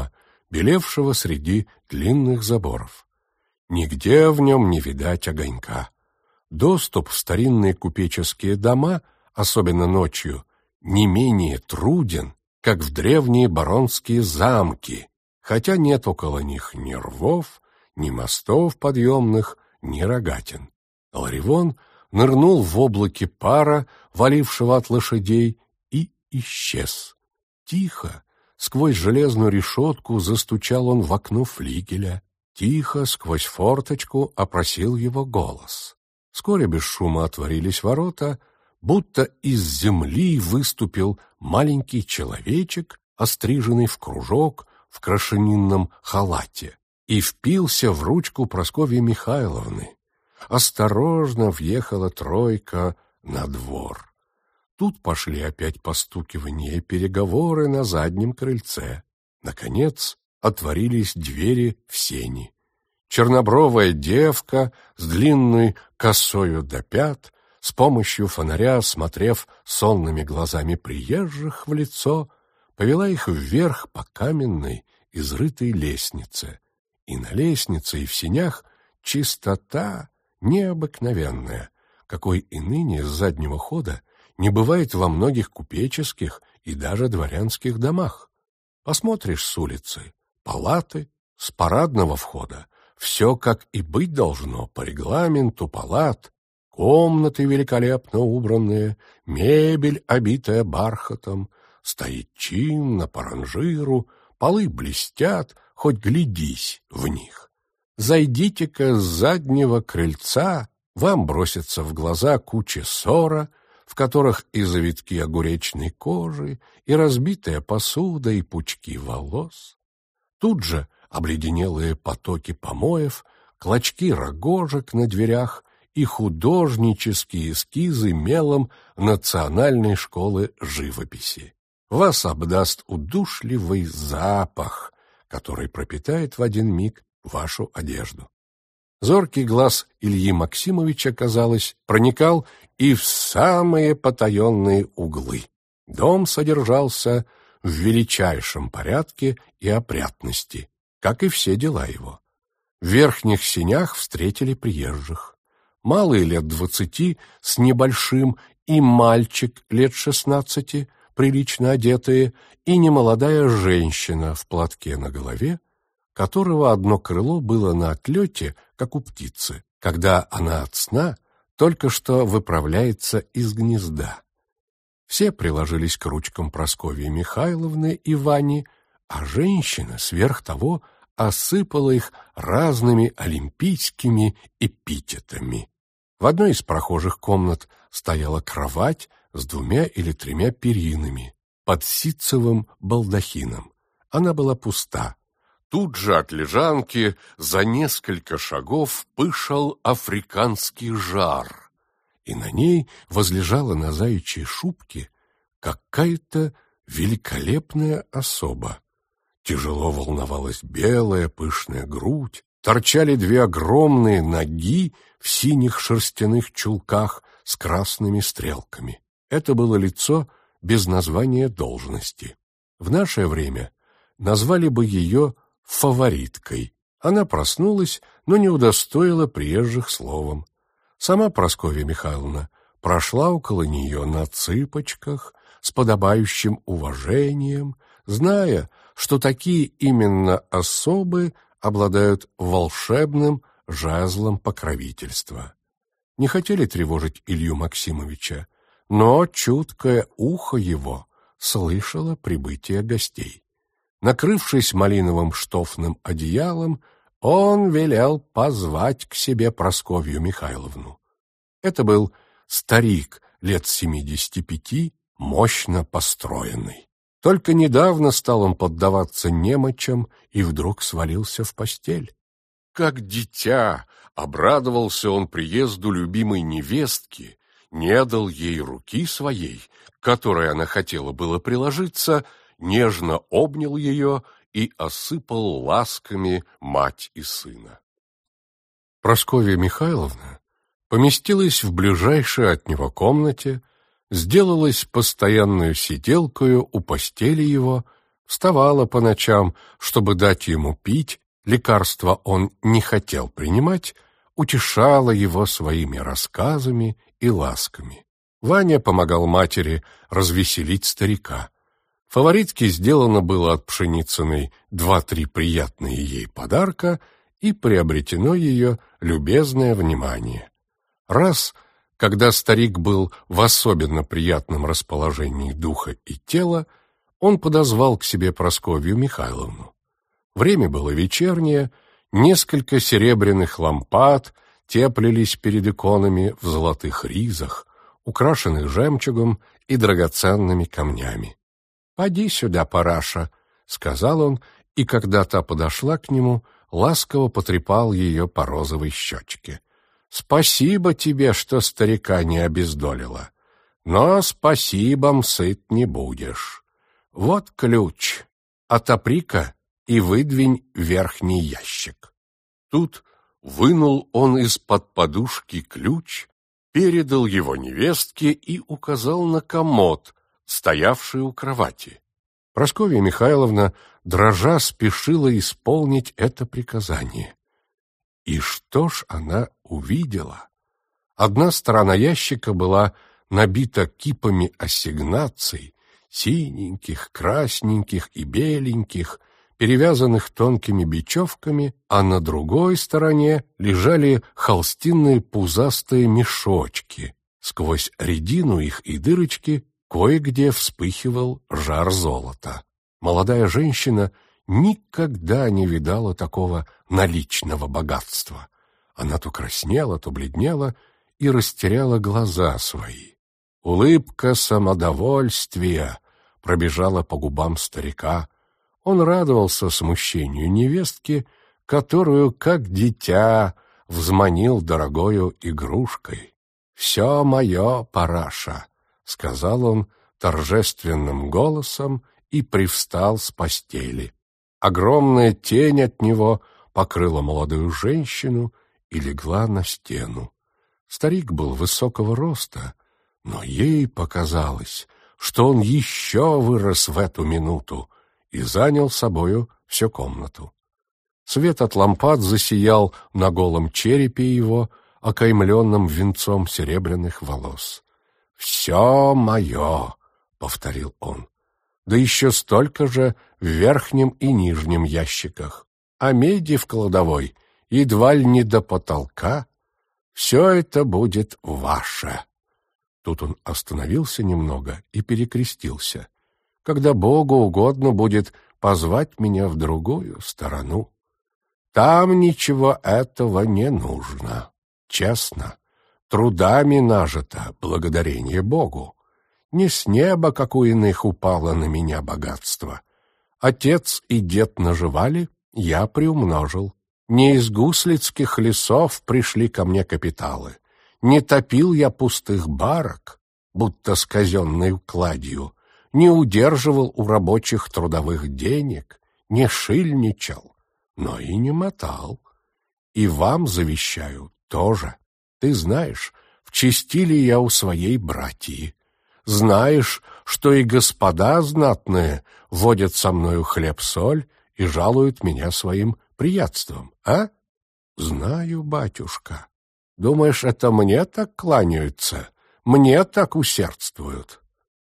белевшего среди длинных заборов. Нигде в нем не видать огонька. Доступ в старинные купеческие дома, особенно ночью, не менее труден, как в древние баронские замки, хотя нет около них ни рвов, ни мостов подъемных, ни рогатин. Ларивон нырнул в облаке пара, валившего от лошадей, и исчез. Тихо, сквозь железную решетку застучал он в окно флигеля. Тихо, сквозь форточку опросил его голос. Вскоре без шума отворились ворота, будто из земли выступил маленький человечек, остриженный в кружок, в крашенинном халате, и впился в ручку Прасковьи Михайловны. Осторожно въехала тройка на двор. Тут пошли опять постукивания и переговоры на заднем крыльце. Наконец отворились двери в сени. Чернобровая девка с длинной косою до пят, с помощью фонаря, смотрев сонными глазами приезжих в лицо, повела их вверх по каменной, изрытой лестнице. И на лестнице, и в сенях чистота необыкновенная, какой и ныне с заднего хода не бывает во многих купеческих и даже дворянских домах. Посмотришь с улицы — палаты, с парадного входа — все как и быть должно по регламенту палат, комнаты великолепно убранные, мебель, обитая бархатом, стоит чинно по ранжиру, полы блестят, хоть глядись в них. Зайдите-ка с заднего крыльца, вам бросится в глаза куча сора, в которых и завитки огуречной кожи, и разбитая посуда, и пучки волос. Тут же обледенелые потоки помоев, клочки рогожек на дверях и художнические эскизы мелом Национальной школы живописи. Вас обдаст удушливый запах, который пропитает в один миг вашу одежду. Зоркий глаз Ильи Максимовича, казалось, проникал и в самые потаенные углы. Дом содержался в величайшем порядке и опрятности, как и все дела его. В верхних сенях встретили приезжих. Малые лет 20 с небольшим и мальчик лет 16, прилично одетые, и немолодая женщина в платке на голове, которого одно крыло было на отлете, как у птицы, когда она от сна только что выправляется из гнезда. Все приложились к ручкам Прасковьи Михайловны и Вани, а женщина, сверх того, осыпала их разными олимпийскими эпитетами. В одной из прохожих комнат стояла кровать с 2 или 3 перинами под ситцевым балдахином. Она была пуста. Тут же от лежанки за несколько шагов пышал африканский жар, и на ней возлежала на заячьей шубке какая-то великолепная особа. Тяжело волновалась белая пышная грудь, торчали 2 огромные ноги в синих шерстяных чулках с красными стрелками. Это было лицо без названия должности. В наше время назвали бы ее фавориткой. Она проснулась, но не удостоила приезжих словом. Сама Прасковья Михайловна прошла около нее на цыпочках, с подобающим уважением, зная, что такие именно особы обладают волшебным жезлом покровительства. Не хотели тревожить Илью Максимовича, но чуткое ухо его слышало прибытие гостей. Накрывшись малиновым штофным одеялом, он велел позвать к себе Прасковью Михайловну. Это был старик лет 75, мощно построенный. Только недавно стал он поддаваться немочам и вдруг свалился в постель. Как дитя обрадовался он приезду любимой невестки, не дал ей руки своей, к которой она хотела было приложиться, нежно обнял ее и осыпал ласками мать и сына. Прасковья Михайловна поместилась в ближайшей от него комнате, сделалась постоянную сиделкою у постели его, вставала по ночам, чтобы дать ему пить, лекарства он не хотел принимать, утешала его своими рассказами и ласками. Ваня помогал матери развеселить старика. Фаворитке сделано было от Пшеницыной 2-3 приятные ей подарка и приобретено ее любезное внимание. Раз, когда старик был в особенно приятном расположении духа и тела, он подозвал к себе Прасковью Михайловну. Время было вечернее, несколько серебряных лампад теплились перед иконами в золотых ризах, украшенных жемчугом и драгоценными камнями. «Поди сюда, параша», — сказал он, и когда та подошла к нему, ласково потрепал ее по розовой щечке. «Спасибо тебе, что старика не обездолила, но спасибом сыт не будешь. Вот ключ, отопри-ка и выдвинь верхний ящик». Тут вынул он из-под подушки ключ, передал его невестке и указал на комод, стоявший у кровати. Прасковья Михайловна, дрожа, спешила исполнить это приказание. И что ж она увидела? Одна сторона ящика была набита кипами ассигнаций, синеньких, красненьких и беленьких, перевязанных тонкими бечевками, а на другой стороне лежали холстинные пузастые мешочки. Сквозь рядину их и дырочки кое-где вспыхивал жар золота. Молодая женщина никогда не видала такого наличного богатства. Она то краснела, то бледнела и растеряла глаза свои. Улыбка самодовольствия пробежала по губам старика. Он радовался смущению невестки, которую, как дитя, взманил дорогою игрушкой. «Все мое, параша», — сказал он торжественным голосом и привстал с постели. Огромная тень от него покрыла молодую женщину и легла на стену. Старик был высокого роста, но ей показалось, что он еще вырос в эту минуту и занял собою всю комнату. Свет от лампад засиял на голом черепе его, окаймленном венцом серебряных волос. «Все мое», — повторил он, — «да еще столько же в верхнем и нижнем ящиках, а меди в кладовой едва ли не до потолка. Все это будет ваше». Тут он остановился немного и перекрестился. «Когда Богу угодно будет позвать меня в другую сторону, там ничего этого не нужно. Честно, трудами нажито, благодарение Богу. Не с неба, как у иных, упало на меня богатство. Отец и дед наживали, я приумножил. Не из гуслицких лесов пришли ко мне капиталы. Не топил я пустых барок, будто с казенной кладью, не удерживал у рабочих трудовых денег, не шильничал, но и не мотал. И вам завещаю тоже. Ты знаешь, в честили я у своей братьи. Знаешь, что и господа знатные водят со мною хлеб-соль и жалуют меня своим приятством, а? Знаю, батюшка. Думаешь, это мне так кланяются, мне так усердствуют?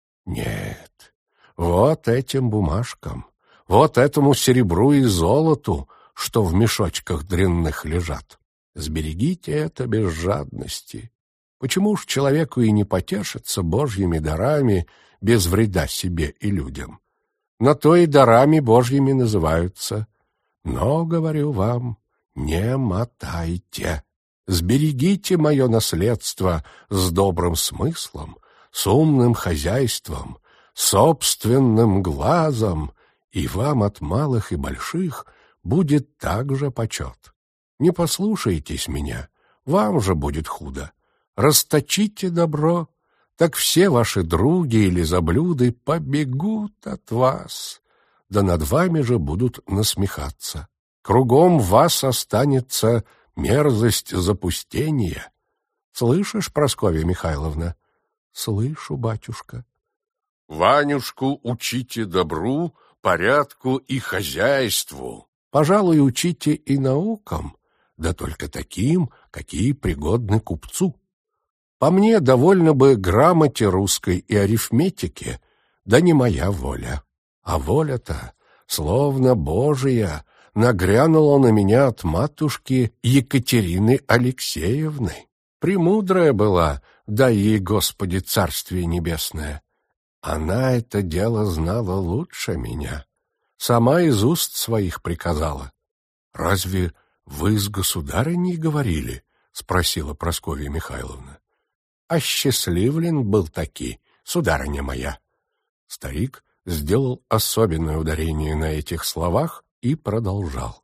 Нет, вот этим бумажкам, вот этому серебру и золоту, что в мешочках дрянных лежат. Сберегите это без жадности. Почему ж человеку и не потешиться Божьими дарами без вреда себе и людям? На то и дарами Божьими называются. Но, говорю вам, не мотайте. Сберегите мое наследство с добрым смыслом, с умным хозяйством, собственным глазом, и вам от малых и больших будет также почет. Не послушайтесь меня, вам же будет худо. Расточите добро, так все ваши други или заблюды побегут от вас, да над вами же будут насмехаться. Кругом вас останется мерзость запустения. Слышишь, Прасковья Михайловна? Слышу, батюшка. Ванюшку учите добру, порядку и хозяйству. Пожалуй, учите и наукам, да только таким, какие пригодны купцу. По мне, довольно бы грамоте русской и арифметике, да не моя воля. А воля-то, словно Божия, нагрянула на меня от матушки Екатерины Алексеевны. Премудрая была, дай ей, Господи, Царствие Небесное. Она это дело знала лучше меня. Сама из уст своих приказала. «Разве вы с государыней говорили?» — спросила Прасковья Михайловна. «Осчастливлен был таки, сударыня моя». Старик сделал особенное ударение на этих словах и продолжал.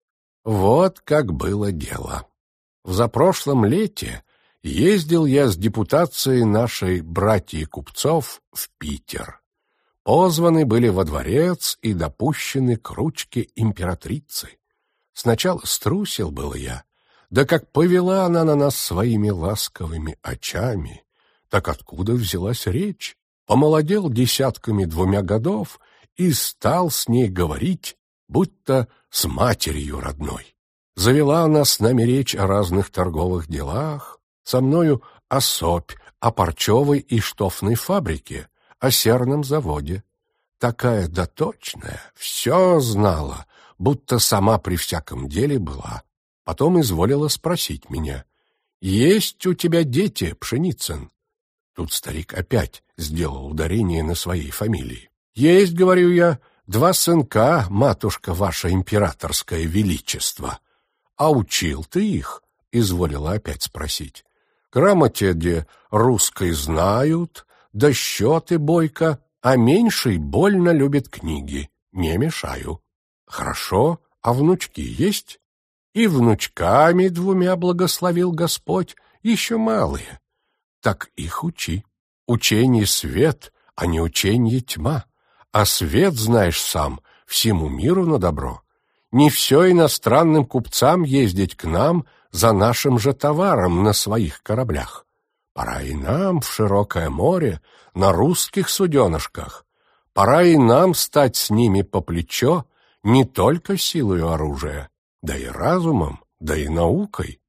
«Вот как было дело. В запрошлом лете ездил я с депутацией нашей братьев-купцов в Питер. Позваны были во дворец и допущены к ручке императрицы. Сначала струсил было я, да как повела она на нас своими ласковыми очами, так откуда взялась речь? Помолодел 10-2 годов и стал с ней говорить, будто с матерью родной. Завела она с нами речь о разных торговых делах, со мною особь о парчевой и штофной фабрике, о серном заводе. Такая доточная, все знала, будто сама при всяком деле была. Потом изволила спросить меня: «Есть у тебя дети, Пшеницын?» Тут старик опять сделал ударение на своей фамилии. «Есть, — говорю я, — 2 сынка, матушка ваша императорское величество». «А учил ты их?» — изволила опять спросить. «Грамоте где русской знают, да счеты бойко, а меньший больно любит книги. Не мешаю». «Хорошо, а внучки есть?» «И внучками 2 благословил Господь, еще малые». «Так их учи. Учение свет, а не учение тьма. А свет, знаешь сам, всему миру на добро. Не все иностранным купцам ездить к нам за нашим же товаром на своих кораблях. Пора и нам в широкое море на русских суденышках. Пора и нам стать с ними по плечо не только силою оружия, да и разумом, да и наукой.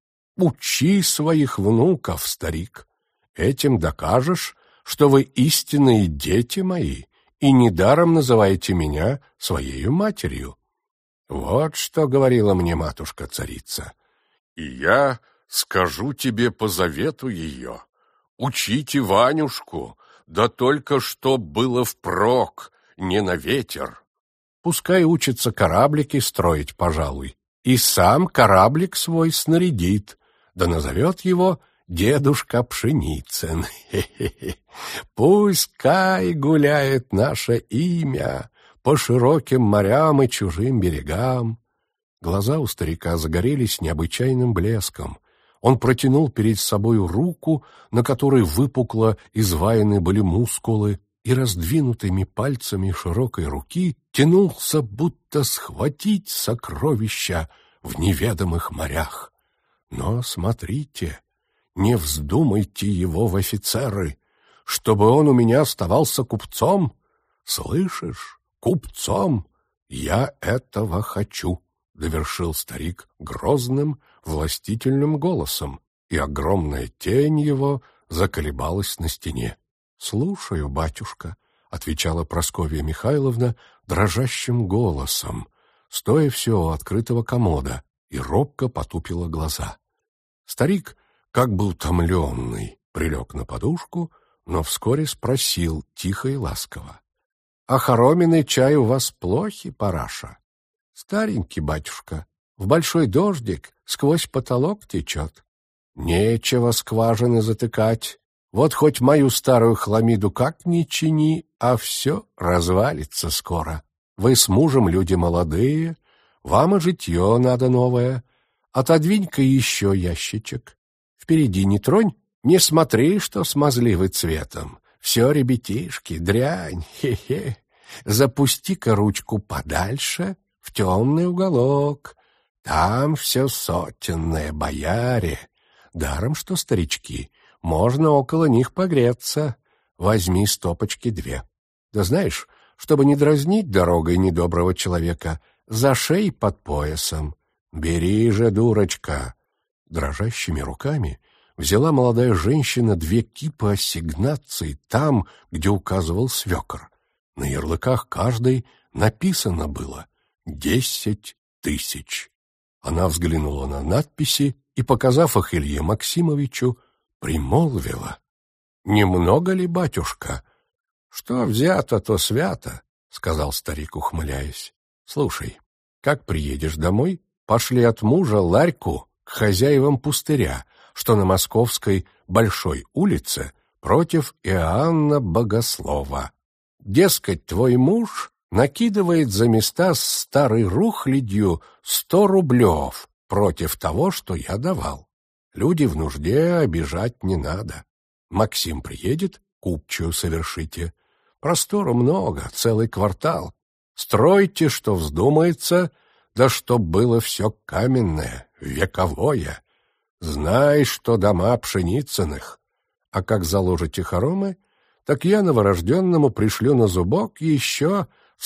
Учи своих внуков, старик. Этим докажешь, что вы истинные дети мои, и недаром называете меня своею матерью. Вот что говорила мне матушка-царица. И я скажу тебе по завету ее. Учите Ванюшку, да только чтоб было впрок, не на ветер. Пускай учится кораблики строить, пожалуй, и сам кораблик свой снарядит, да назовет его дедушка Пшеницын. Хе-хе-хе. Пускай гуляет наше имя по широким морям и чужим берегам. Глаза у старика загорелись необычайным блеском. Он протянул перед собою руку, на которой выпукло изваяны были мускулы, и раздвинутыми пальцами широкой руки тянулся, будто схватить сокровища в неведомых морях. Но смотрите, не вздумайте его в офицеры, чтобы он у меня оставался купцом. Слышишь, купцом? Я этого хочу, — довершил старик грозным, властительным голосом, и огромная тень его заколебалась на стене. — Слушаю, батюшка, — отвечала Прасковья Михайловна дрожащим голосом, стоя все у открытого комода, и робко потупила глаза. Старик, как бы утомленный, прилег на подушку, но вскоре спросил тихо и ласково: — А хороминый чай у вас плохи, параша? — Старенький, батюшка, в большой дождик сквозь потолок течет. — Нечего скважины затыкать. Вот хоть мою старую хламиду как ни чини, а все развалится скоро. Вы с мужем люди молодые, вам и житье надо новое. Отодвинь-ка еще ящичек. Впереди не тронь, не смотри, что смазливый цветом. Все ребятишки, дрянь, хе-хе. Запусти-ка ручку подальше, в темный уголок. Там все сотенное, бояре. Даром, что старички, можно около них погреться. Возьми стопочки 2. Да знаешь, чтобы не дразнить дорогой недоброго человека, зашей под поясом. Бери же, дурочка!» Дрожащими руками взяла молодая женщина 2 кипы ассигнаций там, где указывал свекор. На ярлыках каждой написано было 10 000. Она взглянула на надписи и, показав их Илье Максимовичу, примолвила: «Немного ли, батюшка?» «Что взято, то свято», — сказал старик, ухмыляясь. «Слушай, как приедешь домой, пошли от мужа ларьку к хозяевам пустыря, что на Московской Большой улице против Иоанна Богослова. Дескать, твой муж накидывает за места с старой рухлядью 100 рублев против того, что я давал. Люди в нужде, обижать не надо. Максим приедет, купчую совершите. Простору много, целый квартал. Стройте, что вздумается, да чтоб было все каменное, вековое. Знай, что дома Пшеницыных. А как заложите хоромы, так я новорожденному пришлю на зубок еще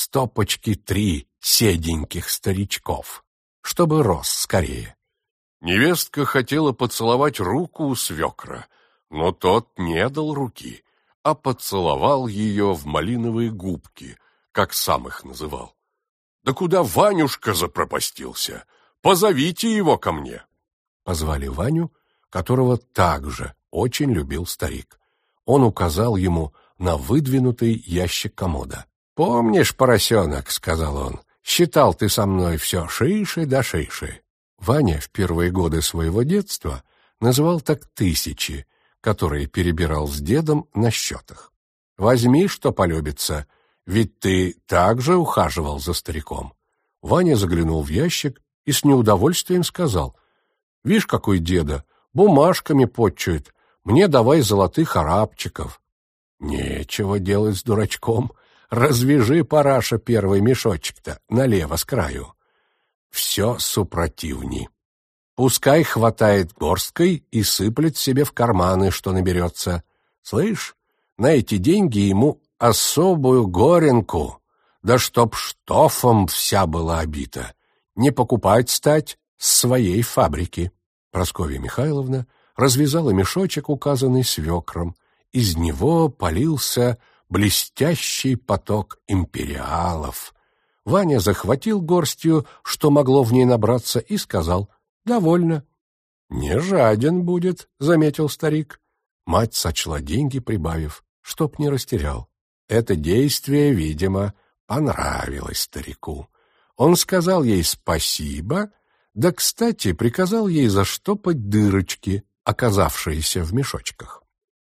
3 седеньких старичков, чтобы рос скорее». Невестка хотела поцеловать руку у свекра, но тот не дал руки, а поцеловал ее в малиновые губки, как сам их называл. «Да куда Ванюшка запропастился? Позовите его ко мне!» Позвали Ваню, которого также очень любил старик. Он указал ему на выдвинутый ящик комода. «Помнишь, поросенок, — сказал он, — считал ты со мной все шише да шише». Ваня в первые годы своего детства называл так 1000, которые перебирал с дедом на счетах. «Возьми, что полюбится, ведь ты также ухаживал за стариком». Ваня заглянул в ящик и с неудовольствием сказал: «Вишь, какой деда, бумажками потчует, мне давай золотых арабчиков». «Нечего делать с дурачком, развяжи, параша, первый мешочек-то налево с краю. Все супротивни. Пускай хватает горсткой и сыплет себе в карманы, что наберется. Слышь, на эти деньги ему особую горенку, да чтоб штофом вся была обита, не покупать стать с своей фабрики». Прасковья Михайловна развязала мешочек, указанный свекром. Из него полился блестящий поток империалов. Ваня захватил горстью, что могло в ней набраться, и сказал: «Довольно». «Не жаден будет», — заметил старик. Мать сочла деньги, прибавив, чтоб не растерял. Это действие, видимо, понравилось старику. Он сказал ей спасибо, да, кстати, приказал ей заштопать дырочки, оказавшиеся в мешочках.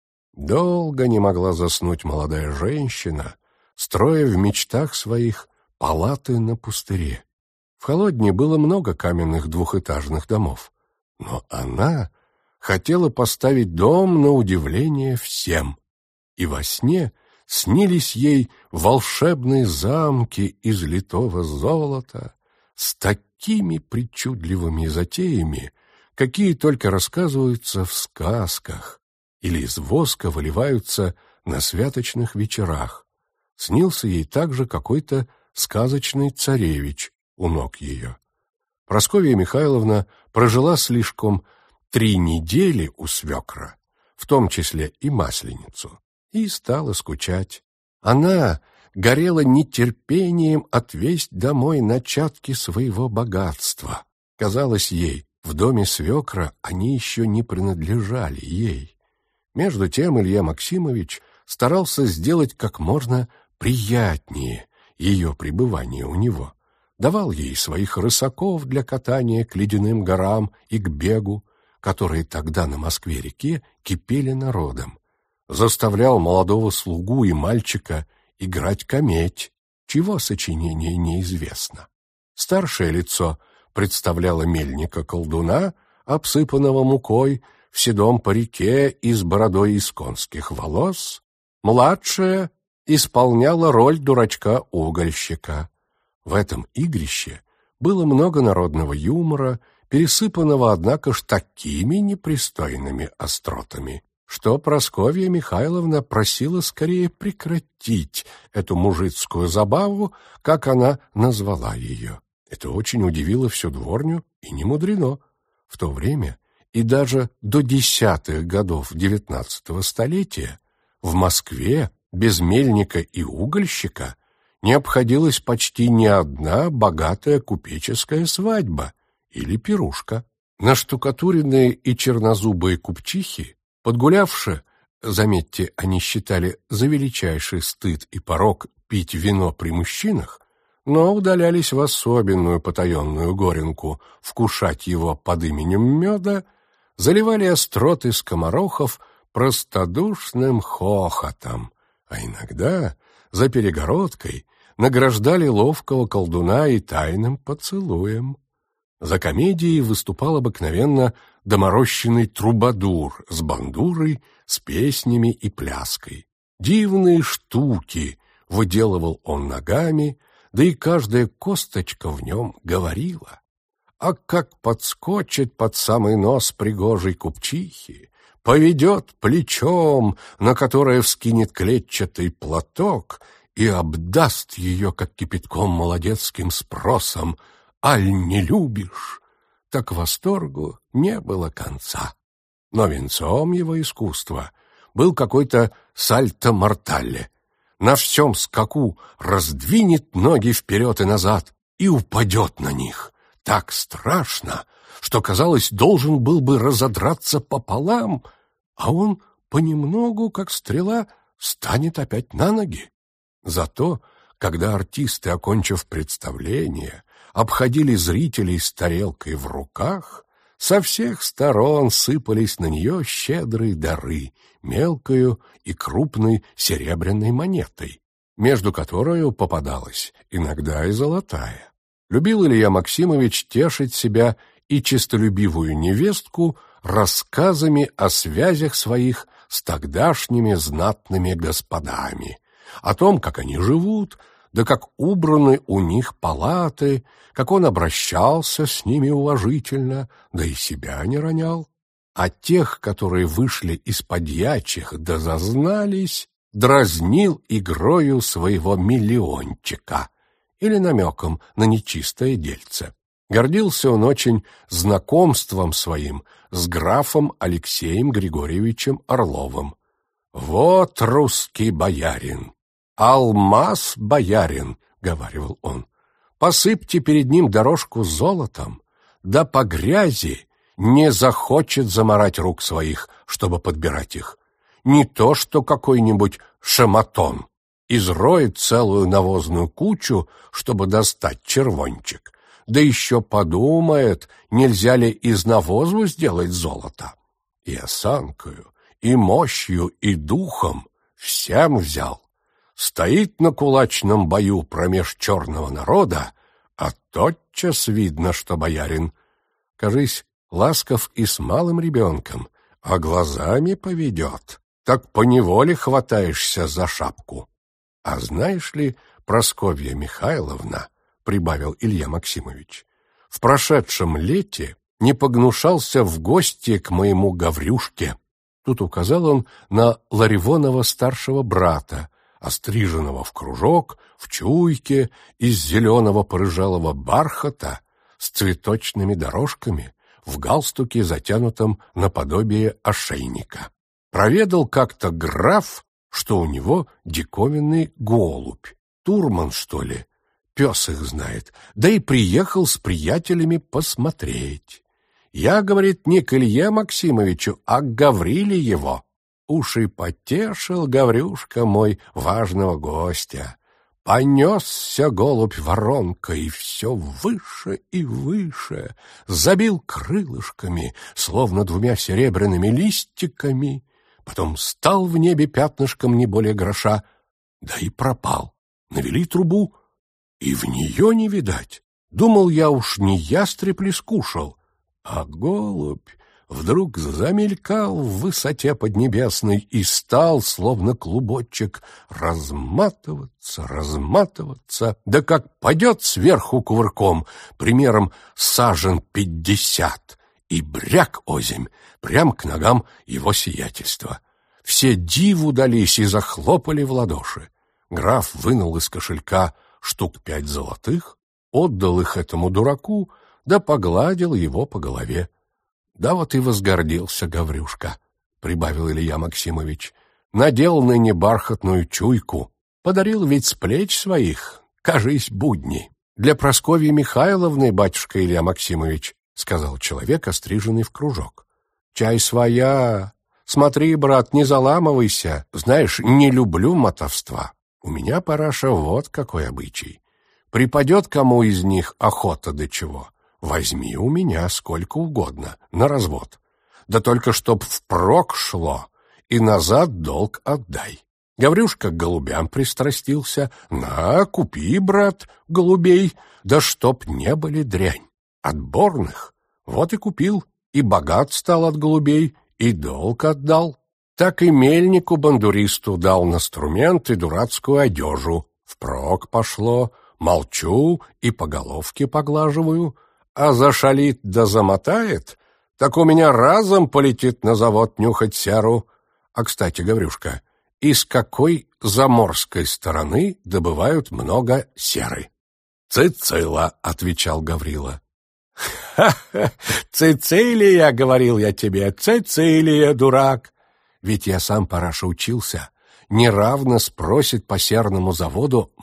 Долго не могла заснуть молодая женщина, строя в мечтах своих палаты на пустыре. В Холодне было много каменных двухэтажных домов, но она хотела поставить дом на удивление всем. И во сне снились ей волшебные замки из литого золота с такими причудливыми затеями, какие только рассказываются в сказках или из воска выливаются на святочных вечерах. Снился ей также какой-то сказочный царевич у ног ее. Прасковья Михайловна прожила слишком 3 недели у свекра, в том числе и Масленицу, и стала скучать. Она горела нетерпением отвезть домой начатки своего богатства. Казалось ей, в доме свекра они еще не принадлежали ей. Между тем Илья Максимович старался сделать как можно приятнее ее пребывание у него. Давал ей своих рысаков для катания к ледяным горам и к бегу, которые тогда на Москве-реке кипели народом. Заставлял молодого слугу и мальчика играть камедь, чего сочинение неизвестно. Старшее лицо представляло мельника-колдуна, обсыпанного мукой, в седом парике и с бородой из конских волос. Младшая исполняла роль дурачка-угольщика. В этом игрище было много народного юмора, пересыпанного, однако ж, такими непристойными остротами, что Прасковья Михайловна просила скорее прекратить эту мужицкую забаву, как она назвала ее. Это очень удивило всю дворню, и не мудрено. В то время и даже до 10-х годов XIX столетия в Москве без мельника и угольщика не обходилась почти ни одна богатая купеческая свадьба или пирушка. Наштукатуренные и чернозубые купчихи, подгулявши, заметьте, они считали за величайший стыд и порок пить вино при мужчинах, но удалялись в особенную потаенную горенку вкушать его под именем меда, заливали остроты скоморохов простодушным хохотом, а иногда за перегородкой награждали ловкого колдуна и тайным поцелуем. За комедией выступал обыкновенно доморощенный трубадур с бандурой, с песнями и пляской. Дивные штуки выделывал он ногами, да и каждая косточка в нем говорила. А как подскочит под самый нос пригожей купчихи, поведет плечом, на которое вскинет клетчатый платок, и обдаст ее, как кипятком, молодецким спросом: «Аль не любишь?» Так восторгу не было конца. Но венцом его искусства был какой-то сальто-мортале. На всем скаку раздвинет ноги вперед и назад и упадет на них. Так страшно, что, казалось, должен был бы разодраться пополам, а он понемногу, как стрела, станет опять на ноги. Зато, когда артисты, окончив представление, обходили зрителей с тарелкой в руках, со всех сторон сыпались на нее щедрые дары, мелкою и крупной серебряной монетой, между которой попадалась иногда и золотая. Любил Илья Максимович тешить себя и честолюбивую невестку рассказами о связях своих с тогдашними знатными господами, о том, как они живут, да как убраны у них палаты, как он обращался с ними уважительно, да и себя не ронял. А тех, которые вышли из подьячих да зазнались, дразнил игрою своего миллиончика или намеком на нечистое дельце. Гордился он очень знакомством своим с графом Алексеем Григорьевичем Орловым. «Вот русский боярин! Алмаз боярин!» — говаривал он. «Посыпьте перед ним дорожку золотом, да по грязи не захочет замарать рук своих, чтобы подбирать их. Не то что какой-нибудь шаматон изроет целую навозную кучу, чтобы достать червончик, да еще подумает, нельзя ли из навозу сделать золото. И осанкою, и мощью, и духом всем взял. Стоит на кулачном бою промеж черного народа, а тотчас видно, что боярин, кажись, ласков и с малым ребенком, а глазами поведет, так поневоле хватаешься за шапку. А знаешь ли, Прасковья Михайловна, — прибавил Илья Максимович, — в прошедшем лете не погнушался в гости к моему Гаврюшке. Тут указал он на Ларивонова старшего брата, остриженного в кружок, в чуйке, из зеленого порыжалого бархата, с цветочными дорожками, в галстуке, затянутом наподобие ошейника. Проведал как-то граф, что у него диковинный голубь, турман, что ли, пес их знает, да и приехал с приятелями посмотреть. Я, говорит, не к Илье Максимовичу, а к Гавриле его. Уж и потешил Гаврюшка мой важного гостя. Понесся голубь воронкой, и все выше и выше, забил крылышками, словно двумя серебряными листиками, потом стал в небе пятнышком не более гроша, да и пропал. Навели трубу, и в нее не видать. Думал я, уж не ястреб ли скушал, а голубь вдруг замелькал в высоте поднебесной и стал, словно клубочек, разматываться, да как падет сверху кувырком, примером сажен 50, и бряк озимь, прям к ногам его сиятельства. Все диву дались и захлопали в ладоши. Граф вынул из кошелька штук 5 золотых, отдал их этому дураку, да погладил его по голове. «Да вот и возгордился Гаврюшка», — прибавил Илья Максимович. «Надел ныне бархатную чуйку, подарил ведь с плеч своих, кажись, будни». «Для Прасковьи Михайловны, батюшка Илья Максимович», — сказал человек, остриженный в кружок. «Чай своя. Смотри, брат, не заламывайся. Знаешь, не люблю мотовства. У меня, параша, вот какой обычай. Припадет кому из них охота до чего, возьми у меня сколько угодно, на развод. Да только чтоб впрок шло, и назад долг отдай». Гаврюшка к голубям пристрастился. «На, купи, брат, голубей, да чтоб не были дрянь. Отборных. Вот и купил, и богат стал от голубей, и долг отдал. Так и мельнику-бандуристу дал инструмент и дурацкую одежу. Впрок пошло, молчу и по головке поглаживаю, а зашалит да замотает, так у меня разом полетит на завод нюхать серу. А, кстати, Гаврюшка, из какой заморской стороны добывают много серы?» «Цицила», — отвечал Гаврила. «Ха-ха! Цицилия, — говорил я тебе, — Цицилия, дурак! Ведь я сам, параша, учился. Неравно спросит по серному заводу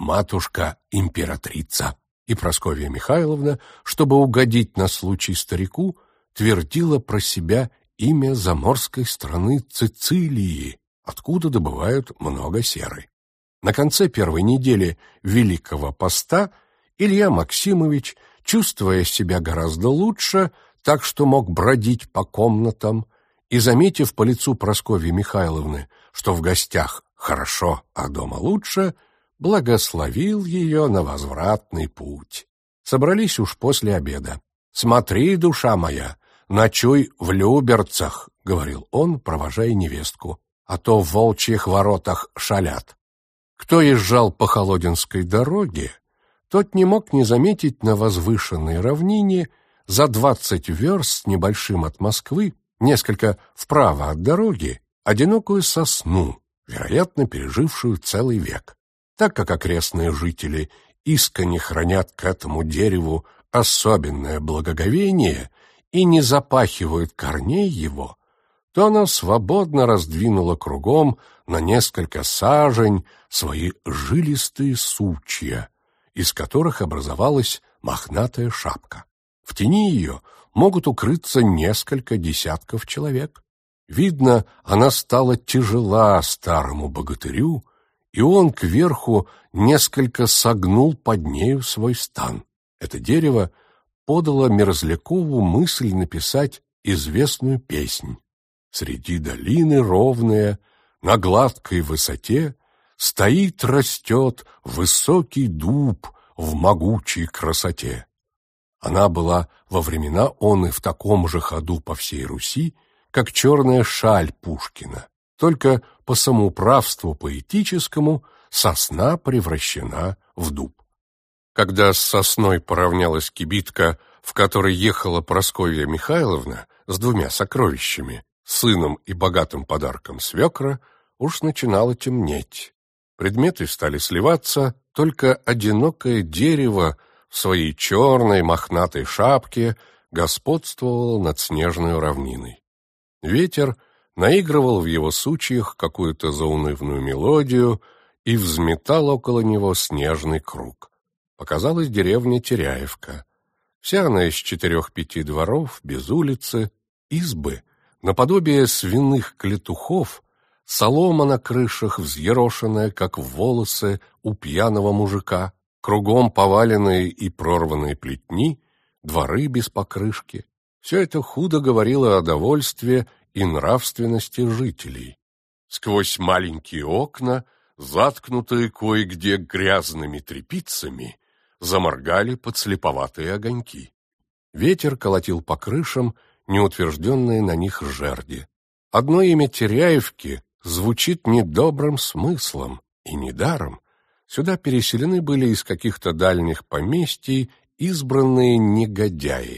матушка-императрица». И Прасковья Михайловна, чтобы угодить на случай старику, твердила про себя имя заморской страны Цицилии, откуда добывают много серы. На конце первой недели Великого Поста Илья Максимович, чувствуя себя гораздо лучше, так что мог бродить по комнатам, и, заметив по лицу Прасковьи Михайловны, что в гостях хорошо, а дома лучше, благословил ее на возвратный путь. Собрались уж после обеда. «Смотри, душа моя, ночуй в Люберцах», — говорил он, провожая невестку, «а то в Волчьих воротах шалят». Кто езжал по Холодинской дороге, тот не мог не заметить на возвышенной равнине за 20 верст с небольшим от Москвы, несколько вправо от дороги, одинокую сосну, вероятно, пережившую целый век. Так как окрестные жители искренне хранят к этому дереву особенное благоговение и не запахивают корней его, то она свободно раздвинула кругом на несколько сажень свои жилистые сучья, из которых образовалась мохнатая шапка. В тени ее могут укрыться несколько десятков человек. Видно, она стала тяжела старому богатырю, и он кверху несколько согнул под нею свой стан. Это дерево подало Мерзлякову мысль написать известную песнь. Среди долины ровная, на гладкой высоте, стоит, растет высокий дуб в могучей красоте. Она была во времена он и в таком же ходу по всей Руси, как черная шаль Пушкина, только по самоуправству поэтическому сосна превращена в дуб. Когда с сосной поравнялась кибитка, в которой ехала Прасковья Михайловна с 2 сокровищами, сыном и богатым подарком свекра, уж начинало темнеть. Предметы стали сливаться, только одинокое дерево в своей черной мохнатой шапке господствовало над снежной равниной. Ветер наигрывал в его сучьях какую-то заунывную мелодию и взметал около него снежный круг. Показалась деревня Теряевка. Вся она из 4-5 дворов, без улицы, избы, наподобие свиных клетухов, солома на крышах, взъерошенная, как волосы у пьяного мужика, кругом поваленные и прорванные плетни, дворы без покрышки. Все это худо говорило о довольстве и нравственности жителей. Сквозь маленькие окна, заткнутые кое-где грязными тряпицами, заморгали подслеповатые огоньки. Ветер колотил по крышам неутвержденные на них жерди. Одно имя Теряевки звучит недобрым смыслом, и недаром. Сюда переселены были из каких-то дальних поместий избранные негодяи.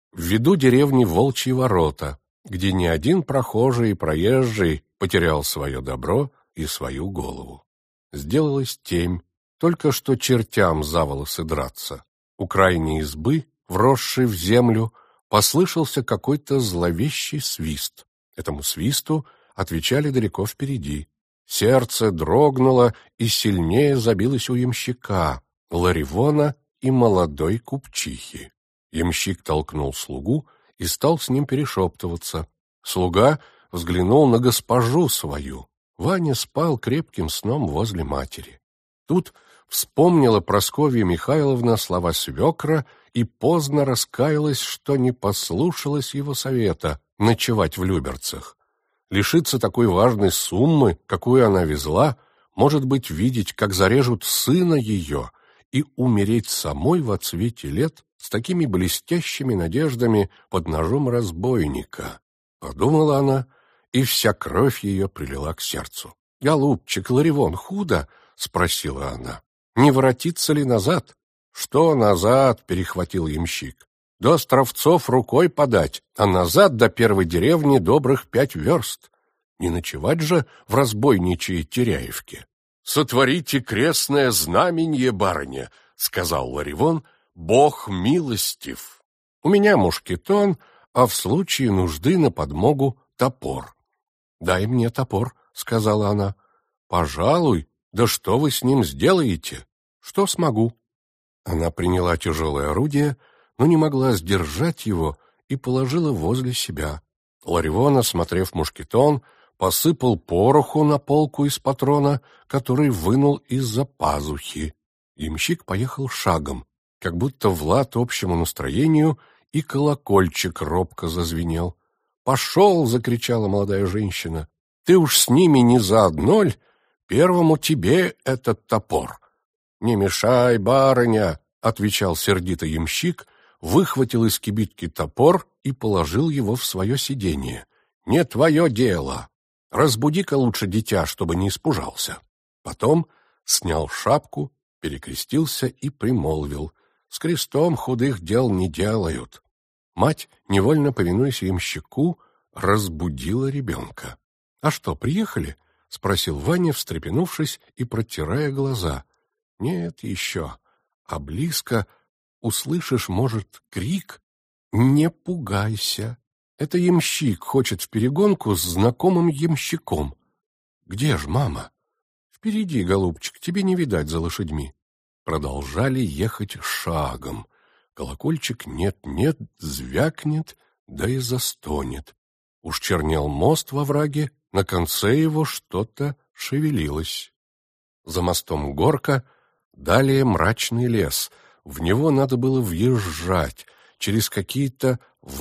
В виду деревни Волчьи ворота, где ни один прохожий и проезжий потерял свое добро и свою голову. Сделалась темь, только что чертям за волосы драться. У крайней избы, вросшей в землю, послышался какой-то зловещий свист. Этому свисту отвечали далеко впереди. Сердце дрогнуло и сильнее забилось у ямщика, Ларивона и молодой купчихи. Ямщик толкнул слугу и стал с ним перешептываться. Слуга взглянул на госпожу свою. Ваня спал крепким сном возле матери. Тут вспомнила Прасковья Михайловна слова свекра и поздно раскаялась, что не послушалась его совета ночевать в Люберцах. Лишиться такой важной суммы, какую она везла, может быть, видеть, как зарежут сына ее, и умереть самой во цвете лет с такими блестящими надеждами под ножом разбойника. Подумала она, и вся кровь ее прилила к сердцу. «Голубчик, Ларивон, худо?» — спросила она. «Не воротиться ли назад?» «Что назад?» — перехватил ямщик. «До Островцов рукой подать, а назад до первой деревни добрых 5 верст. Не ночевать же в разбойничьей Теряевке». «Сотворите крестное знаменье, барыня», — сказал Ларивон, — «Бог милостив. У меня мушкетон, а в случае нужды на подмогу топор». «Дай мне топор», — сказала она. «Пожалуй, да что вы с ним сделаете?» «Что смогу». Она приняла тяжелое орудие, но не могла сдержать его и положила возле себя. Ларивон, осмотрев мушкетон, посыпал пороху на полку из патрона, который вынул из-за пазухи. Ямщик поехал шагом, как будто в лад общему настроению, и колокольчик робко зазвенел. «Пошел!» — закричала молодая женщина. «Ты уж с ними не заодно ль? Первому тебе этот топор». «Не мешай, барыня!» — отвечал сердито ямщик, выхватил из кибитки топор и положил его в свое сиденье. «Не твое дело! Разбуди-ка лучше дитя, чтобы не испужался». Потом снял шапку, перекрестился и примолвил: «С крестом худых дел не делают». Мать, невольно повинуясь ямщику, разбудила ребенка. «А что, приехали?» — спросил Ваня, встрепенувшись и протирая глаза. «Нет еще. А близко услышишь, может, крик? Не пугайся. Это ямщик хочет вперегонку с знакомым ямщиком». «Где ж мама?» «Впереди, голубчик, тебе не видать за лошадьми». Продолжали ехать шагом. Колокольчик нет-нет, звякнет, да и застонет. Уж чернел мост во враге, на конце его что-то шевелилось. За мостом горка, далее мрачный лес. В него надо было въезжать через какие-то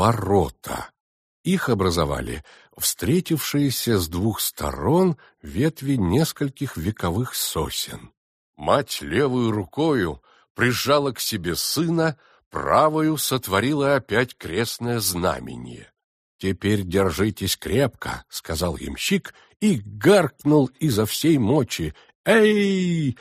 ворота. Их образовали встретившиеся с двух сторон ветви нескольких вековых сосен. Мать левую рукою прижала к себе сына, правою сотворила опять крестное знамение. «Теперь держитесь крепко», — сказал ямщик и гаркнул изо всей мочи: «Эй,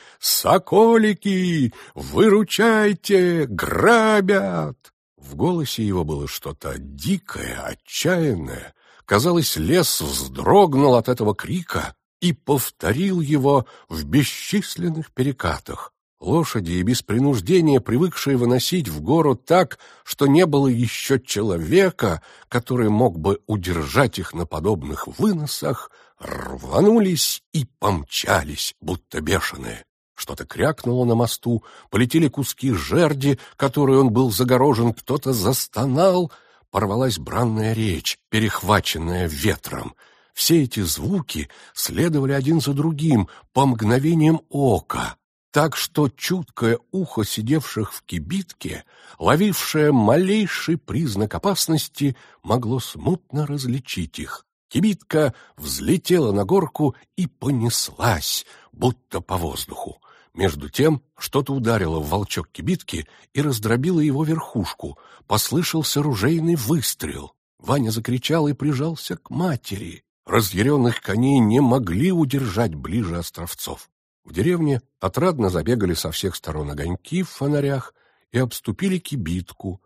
соколики, выручайте, грабят!» В голосе его было что-то дикое, отчаянное. Казалось, лес вздрогнул от этого крика и повторил его в бесчисленных перекатах. Лошади, и без принуждения привыкшие выносить в гору так, что не было еще человека, который мог бы удержать их на подобных выносах, рванулись и помчались, будто бешеные. Что-то крякнуло на мосту, полетели куски жерди, которой он был загорожен, кто-то застонал, порвалась бранная речь, перехваченная ветром. Все эти звуки следовали один за другим по мгновениям ока, так что чуткое ухо сидевших в кибитке, ловившее малейший признак опасности, могло смутно различить их. Кибитка взлетела на горку и понеслась, будто по воздуху. Между тем что-то ударило в волчок кибитки и раздробило его верхушку. Послышался ружейный выстрел. Ваня закричал и прижался к матери. Разъяренных коней не могли удержать ближе Островцов. В деревне отрадно забегали со всех сторон огоньки в фонарях и обступили кибитку.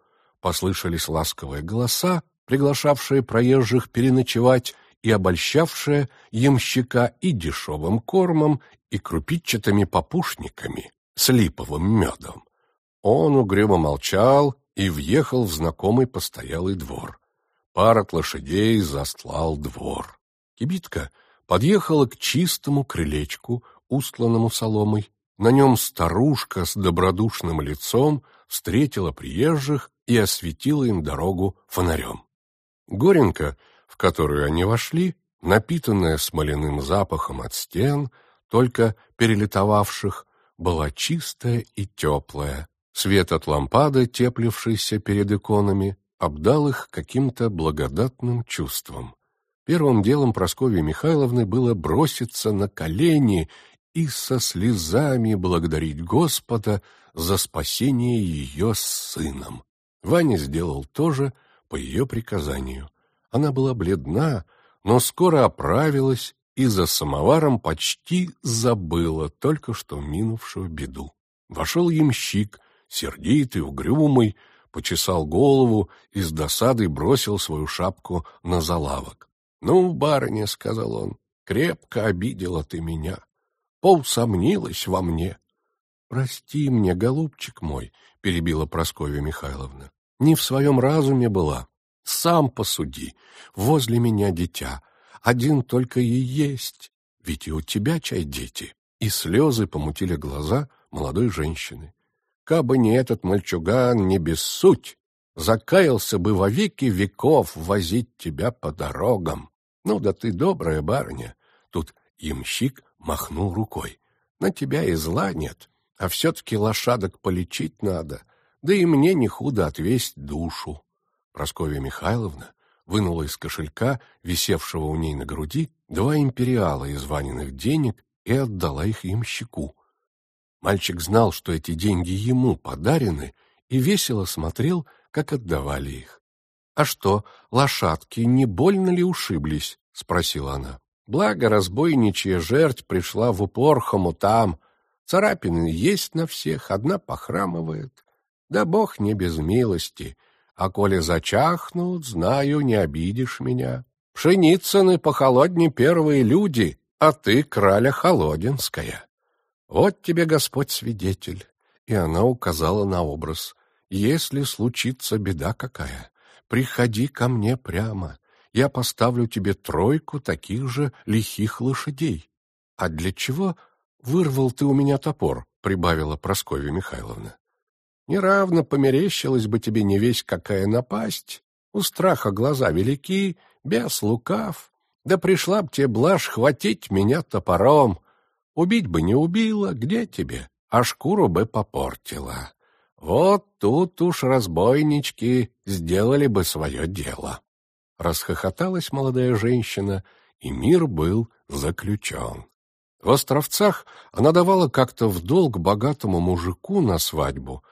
послышались ласковые голоса, приглашавшие проезжих переночевать и обольщавшие ямщика и дешевым кормом, и крупичатыми попушниками с липовым медом. Он угрюмо молчал и въехал в знакомый постоялый двор. Парад лошадей застлал двор. Кибитка подъехала к чистому крылечку, устланному соломой. На нем старушка с добродушным лицом встретила приезжих и осветила им дорогу фонарем. Горенка, в которую они вошли, напитанная смоляным запахом от стен, только перелитовавших, была чистая и теплая. Свет от лампады, теплившийся перед иконами, обдал их каким-то благодатным чувством. Первым делом Прасковьи Михайловны было броситься на колени и со слезами благодарить Господа за спасение ее с сыном. Ваня сделал то же по ее приказанию. Она была бледна, но скоро оправилась и за самоваром почти забыла только что минувшую беду. Вошел ямщик, сердитый, угрюмый, почесал голову и с досадой бросил свою шапку на залавок. — Ну, барыня, — сказал он, — крепко обидела ты меня. Поусомнилась во мне. — Прости мне, голубчик мой, — перебила Прасковья Михайловна. — Не в своем разуме была. Сам посуди, возле меня дитя. Один только и есть, ведь и у тебя, чай, дети. И слезы помутили глаза молодой женщины. Кабы не этот мальчуган, не бессудь, закаялся бы во веки веков возить тебя по дорогам. Ну да ты добрая барыня. Тут ямщик махнул рукой. На тебя и зла нет, а все-таки лошадок полечить надо, да и мне не худо отвесть душу. Прасковья Михайловна вынула из кошелька, висевшего у ней на груди, 2 империала из Ваниных денег и отдала их ямщику. Мальчик знал, что эти деньги ему подарены, и весело смотрел, как отдавали их. — А что, лошадки не больно ли ушиблись? — спросила она. — Благо разбойничья жерть пришла в упор хомутам. Царапины есть на всех, одна похрамывает. Да Бог не без милости. А коли зачахнут, знаю, не обидишь меня. Пшеницыны похолодней первые люди, а ты краля холодинская. Вот тебе Господь свидетель. И она указала на образ. Если случится беда какая, приходи ко мне прямо. Я поставлю тебе 3 таких же лихих лошадей. А для чего вырвал ты у меня топор? Прибавила Прасковья Михайловна. Неравно померещилась бы тебе не весть какая напасть. У страха глаза велики, бес лукав. Да пришла б тебе блажь хватить меня топором. Убить бы не убила, где тебе, а шкуру бы попортила. Вот тут уж разбойнички сделали бы свое дело. Расхохоталась молодая женщина, и мир был заключен. В Островцах она давала как-то в долг богатому мужику на свадьбу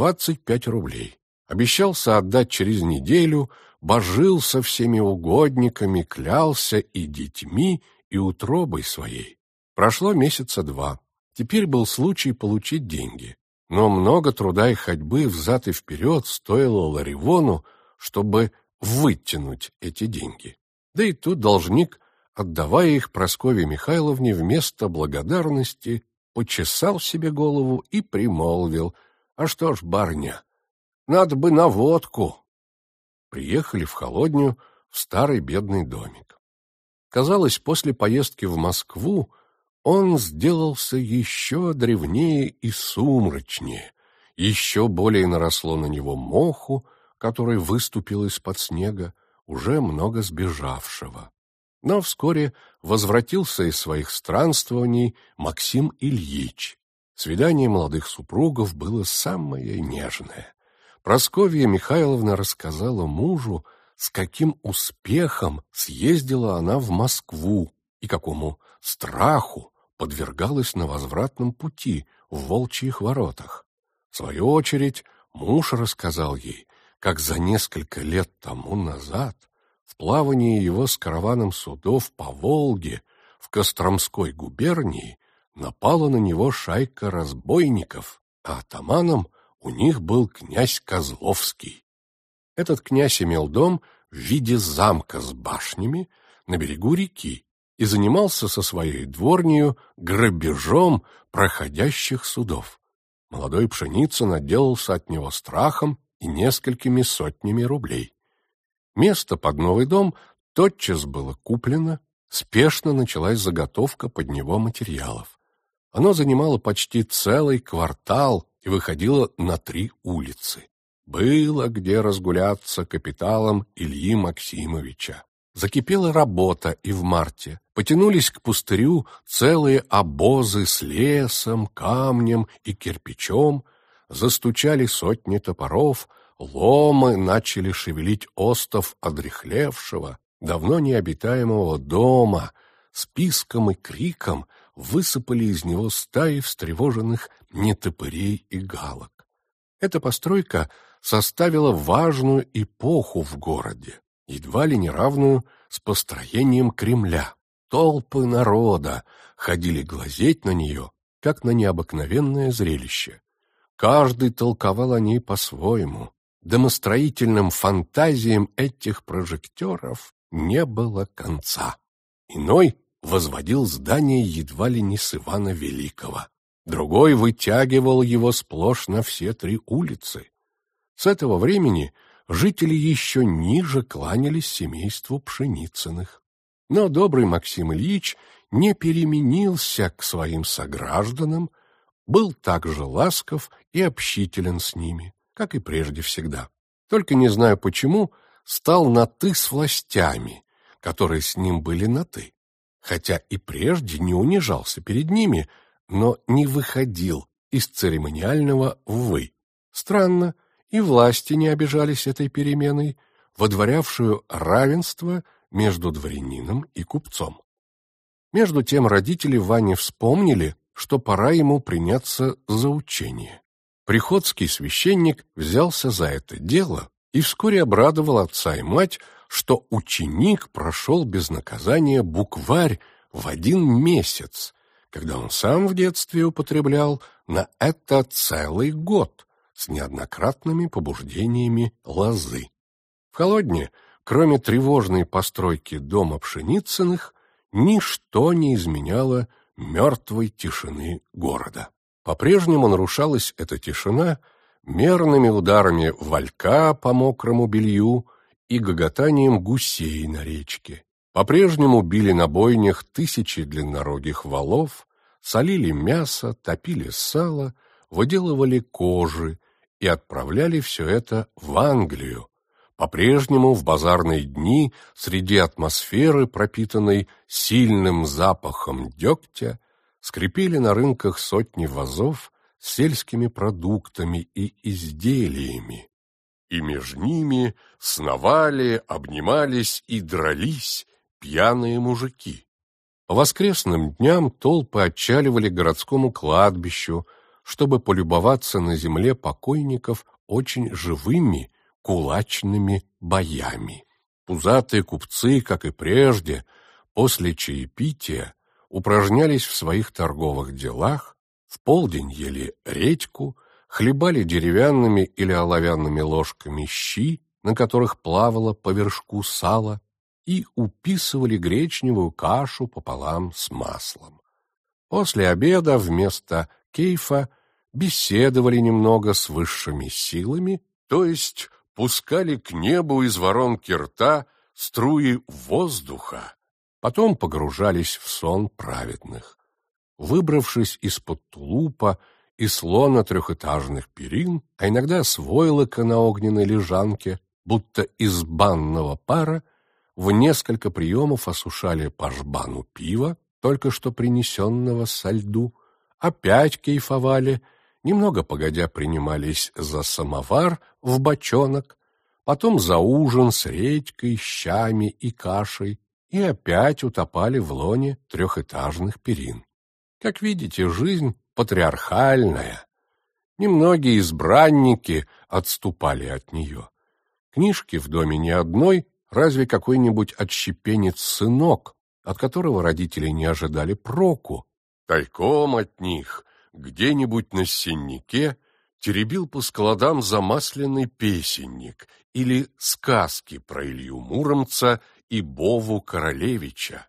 25 рублей. Обещался отдать через неделю, божил со всеми угодниками, клялся и детьми, и утробой своей. Прошло месяца 2. Теперь был случай получить деньги. Но много труда и ходьбы взад и вперед стоило Ларивону, чтобы вытянуть эти деньги. Да и тут должник, отдавая их Прасковье Михайловне вместо благодарности, почесал себе голову и примолвил: «А что ж, барыня, надо бы на водку». Приехали в Холодню, в старый бедный домик. Казалось, после поездки в Москву он сделался еще древнее и сумрачнее, еще более наросло на него моху, который выступил из-под снега, уже много сбежавшего. Но вскоре возвратился из своих странствований Максим Ильич. Свидание молодых супругов было самое нежное. Прасковья Михайловна рассказала мужу, с каким успехом съездила она в Москву и какому страху подвергалась на возвратном пути в Волчьих воротах. В свою очередь муж рассказал ей, как за несколько лет тому назад в плавании его с караваном судов по Волге в Костромской губернии напала на него шайка разбойников, а атаманом у них был князь Козловский. Этот князь имел дом в виде замка с башнями на берегу реки и занимался со своей дворнею грабежом проходящих судов. Молодой Пшеницын отделался от него страхом и несколькими сотнями рублей. Место под новый дом тотчас было куплено, спешно началась заготовка под него материалов. Оно занимало почти целый квартал и выходило на 3 улицы. Было где разгуляться капиталом Ильи Максимовича. Закипела работа и в марте. Потянулись к пустырю целые обозы с лесом, камнем и кирпичом, застучали сотни топоров, ломы начали шевелить остов одряхлевшего, давно необитаемого дома, с писком и криком высыпали из него стаи встревоженных нетопырей и галок. Эта постройка составила важную эпоху в городе, едва ли не равную с построением Кремля. Толпы народа ходили глазеть на нее, как на необыкновенное зрелище. Каждый толковал о ней по-своему. Домостроительным фантазиям этих прожекторов не было конца. Иной возводил здание едва ли не с Ивана Великого. Другой вытягивал его сплошь на все 3 улицы. С этого времени жители еще ниже кланялись семейству Пшеницыных. Но добрый Максим Ильич не переменился к своим согражданам, был так же ласков и общителен с ними, как и прежде всегда. Только не знаю почему, стал на «ты» с властями, которые с ним были на «ты». Хотя и прежде не унижался перед ними, но не выходил из церемониального в «вы». Странно, и власти не обижались этой переменой, водворявшую равенство между дворянином и купцом. Между тем родители Вани вспомнили, что пора ему приняться за учение. Приходский священник взялся за это дело и вскоре обрадовал отца и мать, что ученик прошел без наказания букварь в 1 месяц, когда он сам в детстве употреблял на это целый год с неоднократными побуждениями лозы. В Холодне, кроме тревожной постройки дома Пшеницыных, ничто не изменяло мертвой тишины города. По-прежнему нарушалась эта тишина мерными ударами валька по мокрому белью и гоготанием гусей на речке. По-прежнему били на бойнях тысячи длиннорогих валов, солили мясо, топили сало, выделывали кожи и отправляли все это в Англию. По-прежнему в базарные дни среди атмосферы, пропитанной сильным запахом дегтя, скрипели на рынках сотни вазов с сельскими продуктами и изделиями, и между ними сновали, обнимались и дрались пьяные мужики. По воскресным дням толпы отчаливали к городскому кладбищу, чтобы полюбоваться на земле покойников очень живыми кулачными боями. Пузатые купцы, как и прежде, после чаепития упражнялись в своих торговых делах, в полдень ели редьку, хлебали деревянными или оловянными ложками щи, на которых плавало по вершку сало, и уписывали гречневую кашу пополам с маслом. После обеда вместо кейфа беседовали немного с высшими силами, то есть пускали к небу из воронки рта струи воздуха, потом погружались в сон праведных. Выбравшись из-под тулупа и слона 3-этажных перин, а иногда с войлока на огненной лежанке, будто из банного пара, в несколько приемов осушали по жбану пива, только что принесенного со льду, опять кайфовали, немного погодя принимались за самовар в бочонок, потом за ужин с редькой, щами и кашей, и опять утопали в лоне 3-этажных перин. Как видите, жизнь патриархальная. Немногие избранники отступали от нее. Книжки в доме ни одной, разве какой-нибудь отщепенец-сынок, от которого родители не ожидали проку. Тайком от них, где-нибудь на сеннике, теребил по складам замасленный песенник или сказки про Илью Муромца и Бову Королевича.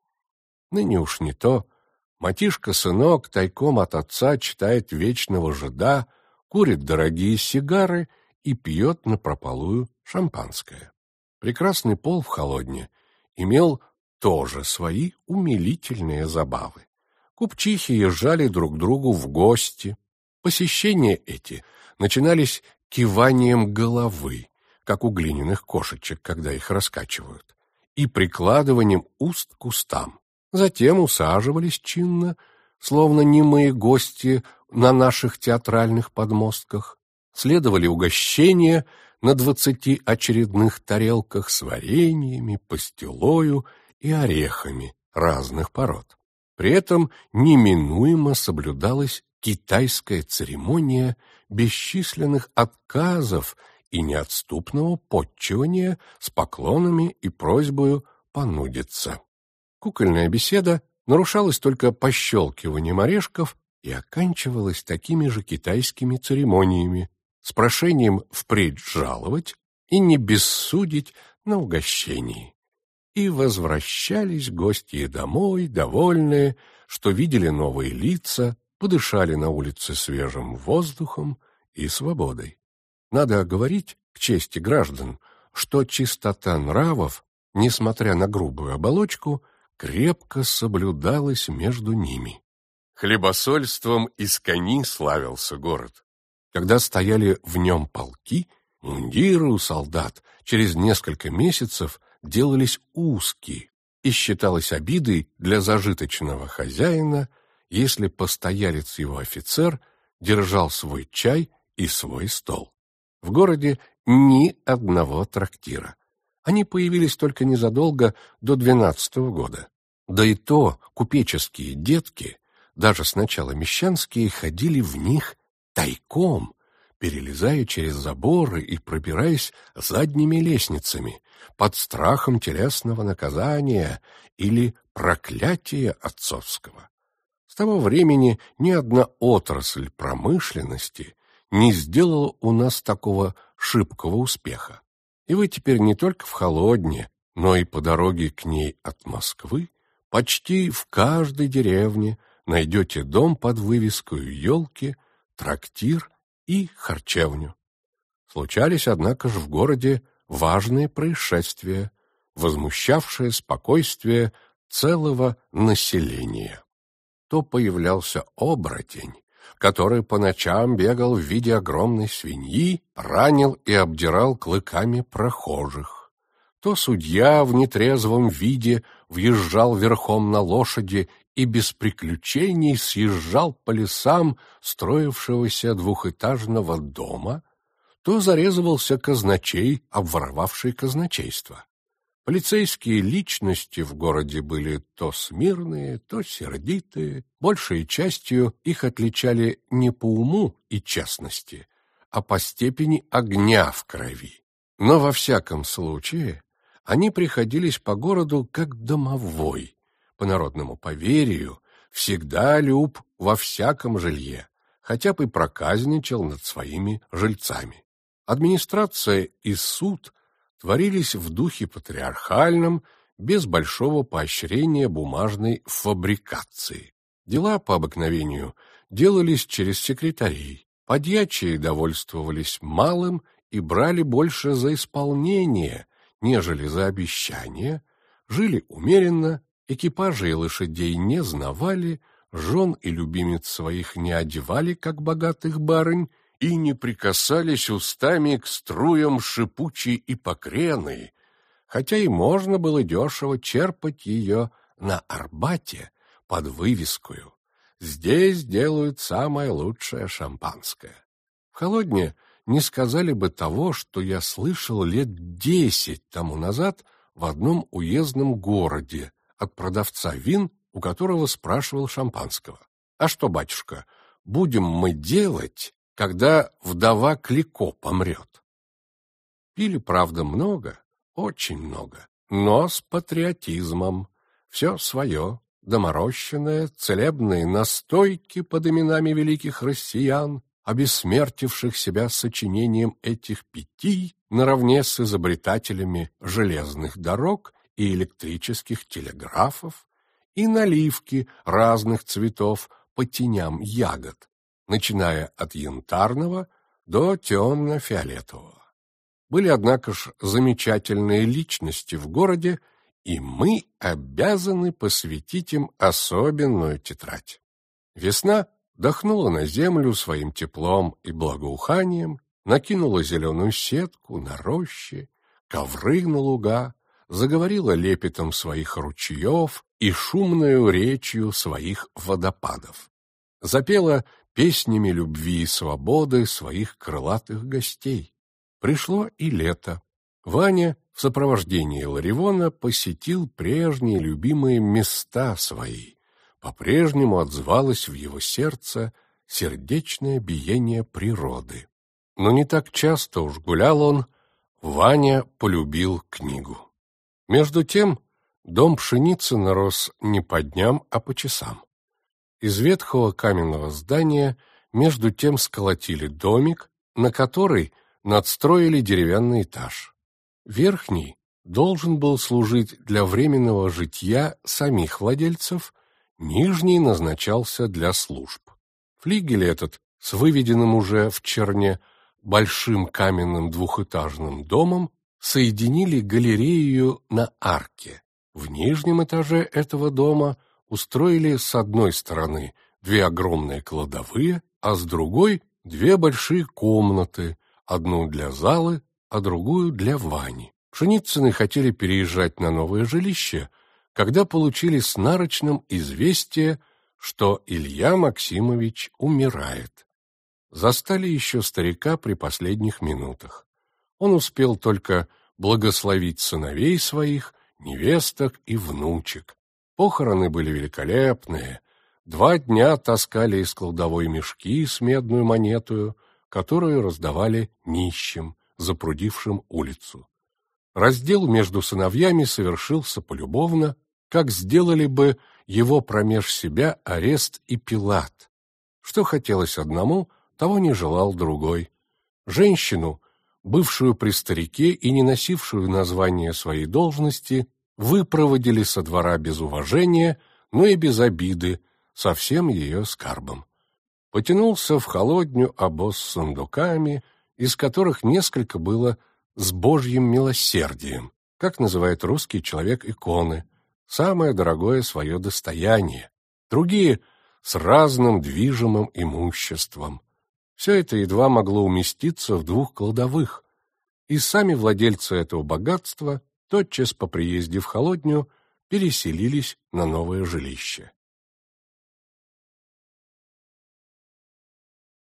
Ныне уж не то. Матишка-сынок тайком от отца читает «Вечного жида», курит дорогие сигары и пьет напропалую шампанское. Прекрасный пол в Холодне имел тоже свои умилительные забавы. Купчихи езжали друг к другу в гости. Посещения эти начинались киванием головы, как у глиняных кошечек, когда их раскачивают, и прикладыванием уст к устам. Затем усаживались чинно, словно немые гости на наших театральных подмостках. Следовали угощения на 20 очередных тарелках с вареньями, пастилою и орехами разных пород. При этом неминуемо соблюдалась китайская церемония бесчисленных отказов и неотступного подчивания с поклонами и просьбою понудиться. Кукольная беседа нарушалась только пощелкиванием орешков и оканчивалась такими же китайскими церемониями, с прошением впредь жаловать и не бессудить на угощении. И возвращались гости домой, довольные, что видели новые лица, подышали на улице свежим воздухом и свободой. Надо говорить, к чести граждан, что чистота нравов, несмотря на грубую оболочку, крепко соблюдалась между ними. Хлебосольством из кони славился город. Когда стояли в нем полки, мундиры у солдат через несколько месяцев делались узкие, и считалось обидой для зажиточного хозяина, если постоялец его офицер держал свой чай и свой стол. В городе ни одного трактира. Они появились только незадолго до 12-го года. Да и то купеческие детки, даже сначала мещанские, ходили в них тайком, перелезая через заборы и пробираясь задними лестницами, под страхом телесного наказания или проклятия отцовского. С того времени ни одна отрасль промышленности не сделала у нас такого шибкого успеха. И вы теперь не только в Холодне, но и по дороге к ней от Москвы почти в каждой деревне найдете дом под вывеской елки, трактир и харчевню. Случались, однако же, в городе важные происшествия, возмущавшие спокойствие целого населения. То появлялся оборотень, который по ночам бегал в виде огромной свиньи, ранил и обдирал клыками прохожих. То судья в нетрезвом виде въезжал верхом на лошади и без приключений съезжал по лесам строившегося двухэтажного дома, то зарезывался казначей, обворовавший казначейство. Полицейские личности в городе были то смирные, то сердитые, большей частью их отличали не по уму и честности, а по степени огня в крови. Но во всяком случае они приходились по городу как домовой, по народному поверью, всегда люб во всяком жилье, хотя бы и проказничал над своими жильцами. Администрация и суд творились в духе патриархальном, без большого поощрения бумажной фабрикации. Дела по обыкновению делались через секретарей, подьячие довольствовались малым и брали больше за исполнение, нежели за обещание, жили умеренно, экипажи и лошадей не знавали, жен и любимец своих не одевали, как богатых барынь, и не прикасались устами к струям шипучей и покрены, хотя и можно было дешево черпать ее на Арбате под вывескою «Здесь делают самое лучшее шампанское». В Холодне не сказали бы того, что я слышал лет 10 тому назад в одном уездном городе от продавца вин, у которого спрашивал шампанского. «А что, батюшка, будем мы делать, когда вдова Клико помрет?» Пили, правда, много, очень много, но с патриотизмом. Все свое, доморощенное, целебные настойки под именами великих россиян, обессмертивших себя сочинением этих 5 наравне с изобретателями железных дорог и электрических телеграфов, и наливки разных цветов по теням ягод, начиная от янтарного до темно-фиолетового. Были, однако ж, замечательные личности в городе, и мы обязаны посвятить им особенную тетрадь. Весна дохнула на землю своим теплом и благоуханием, накинула зеленую сетку на рощи, ковры на луга, заговорила лепетом своих ручьев и шумною речью своих водопадов. Запела песнями любви и свободы своих крылатых гостей. Пришло и лето. Ваня в сопровождении Ларивона посетил прежние любимые места свои. По-прежнему отзывалось в его сердце сердечное биение природы. Но не так часто уж гулял он, Ваня полюбил книгу. Между тем дом Пшеницына рос не по дням, а по часам. Из ветхого каменного здания между тем сколотили домик, на который надстроили деревянный этаж. Верхний должен был служить для временного житья самих владельцев, нижний назначался для служб. Флигель этот с выведенным уже в черне большим каменным двухэтажным домом соединили галерею на арке. В нижнем этаже этого дома устроили с одной стороны 2 огромные кладовые, а с другой 2 большие комнаты, одну для залы, а другую для Вани. Пшеницыны хотели переезжать на новое жилище, когда получили с нарочным известие, что Илья Максимович умирает. Застали еще старика при последних минутах. Он успел только благословить сыновей своих, невесток и внучек. Похороны были великолепные. 2 дня таскали из кладовой мешки с медную монетою, которую раздавали нищим, запрудившим улицу. Раздел между сыновьями совершился полюбовно, как сделали бы его промеж себя Арест и Пилат. Что хотелось одному, того не желал другой. Женщину, бывшую при старике и не носившую название своей должности, выпроводили со двора без уважения, но и без обиды, со всем ее скарбом. Потянулся в холодню обоз с сундуками, из которых несколько было с Божьим милосердием, как называет русский человек иконы, самое дорогое свое достояние, другие с разным движимым имуществом. Все это едва могло уместиться в 2 кладовых, и сами владельцы этого богатства тотчас по приезде в холодню переселились на новое жилище.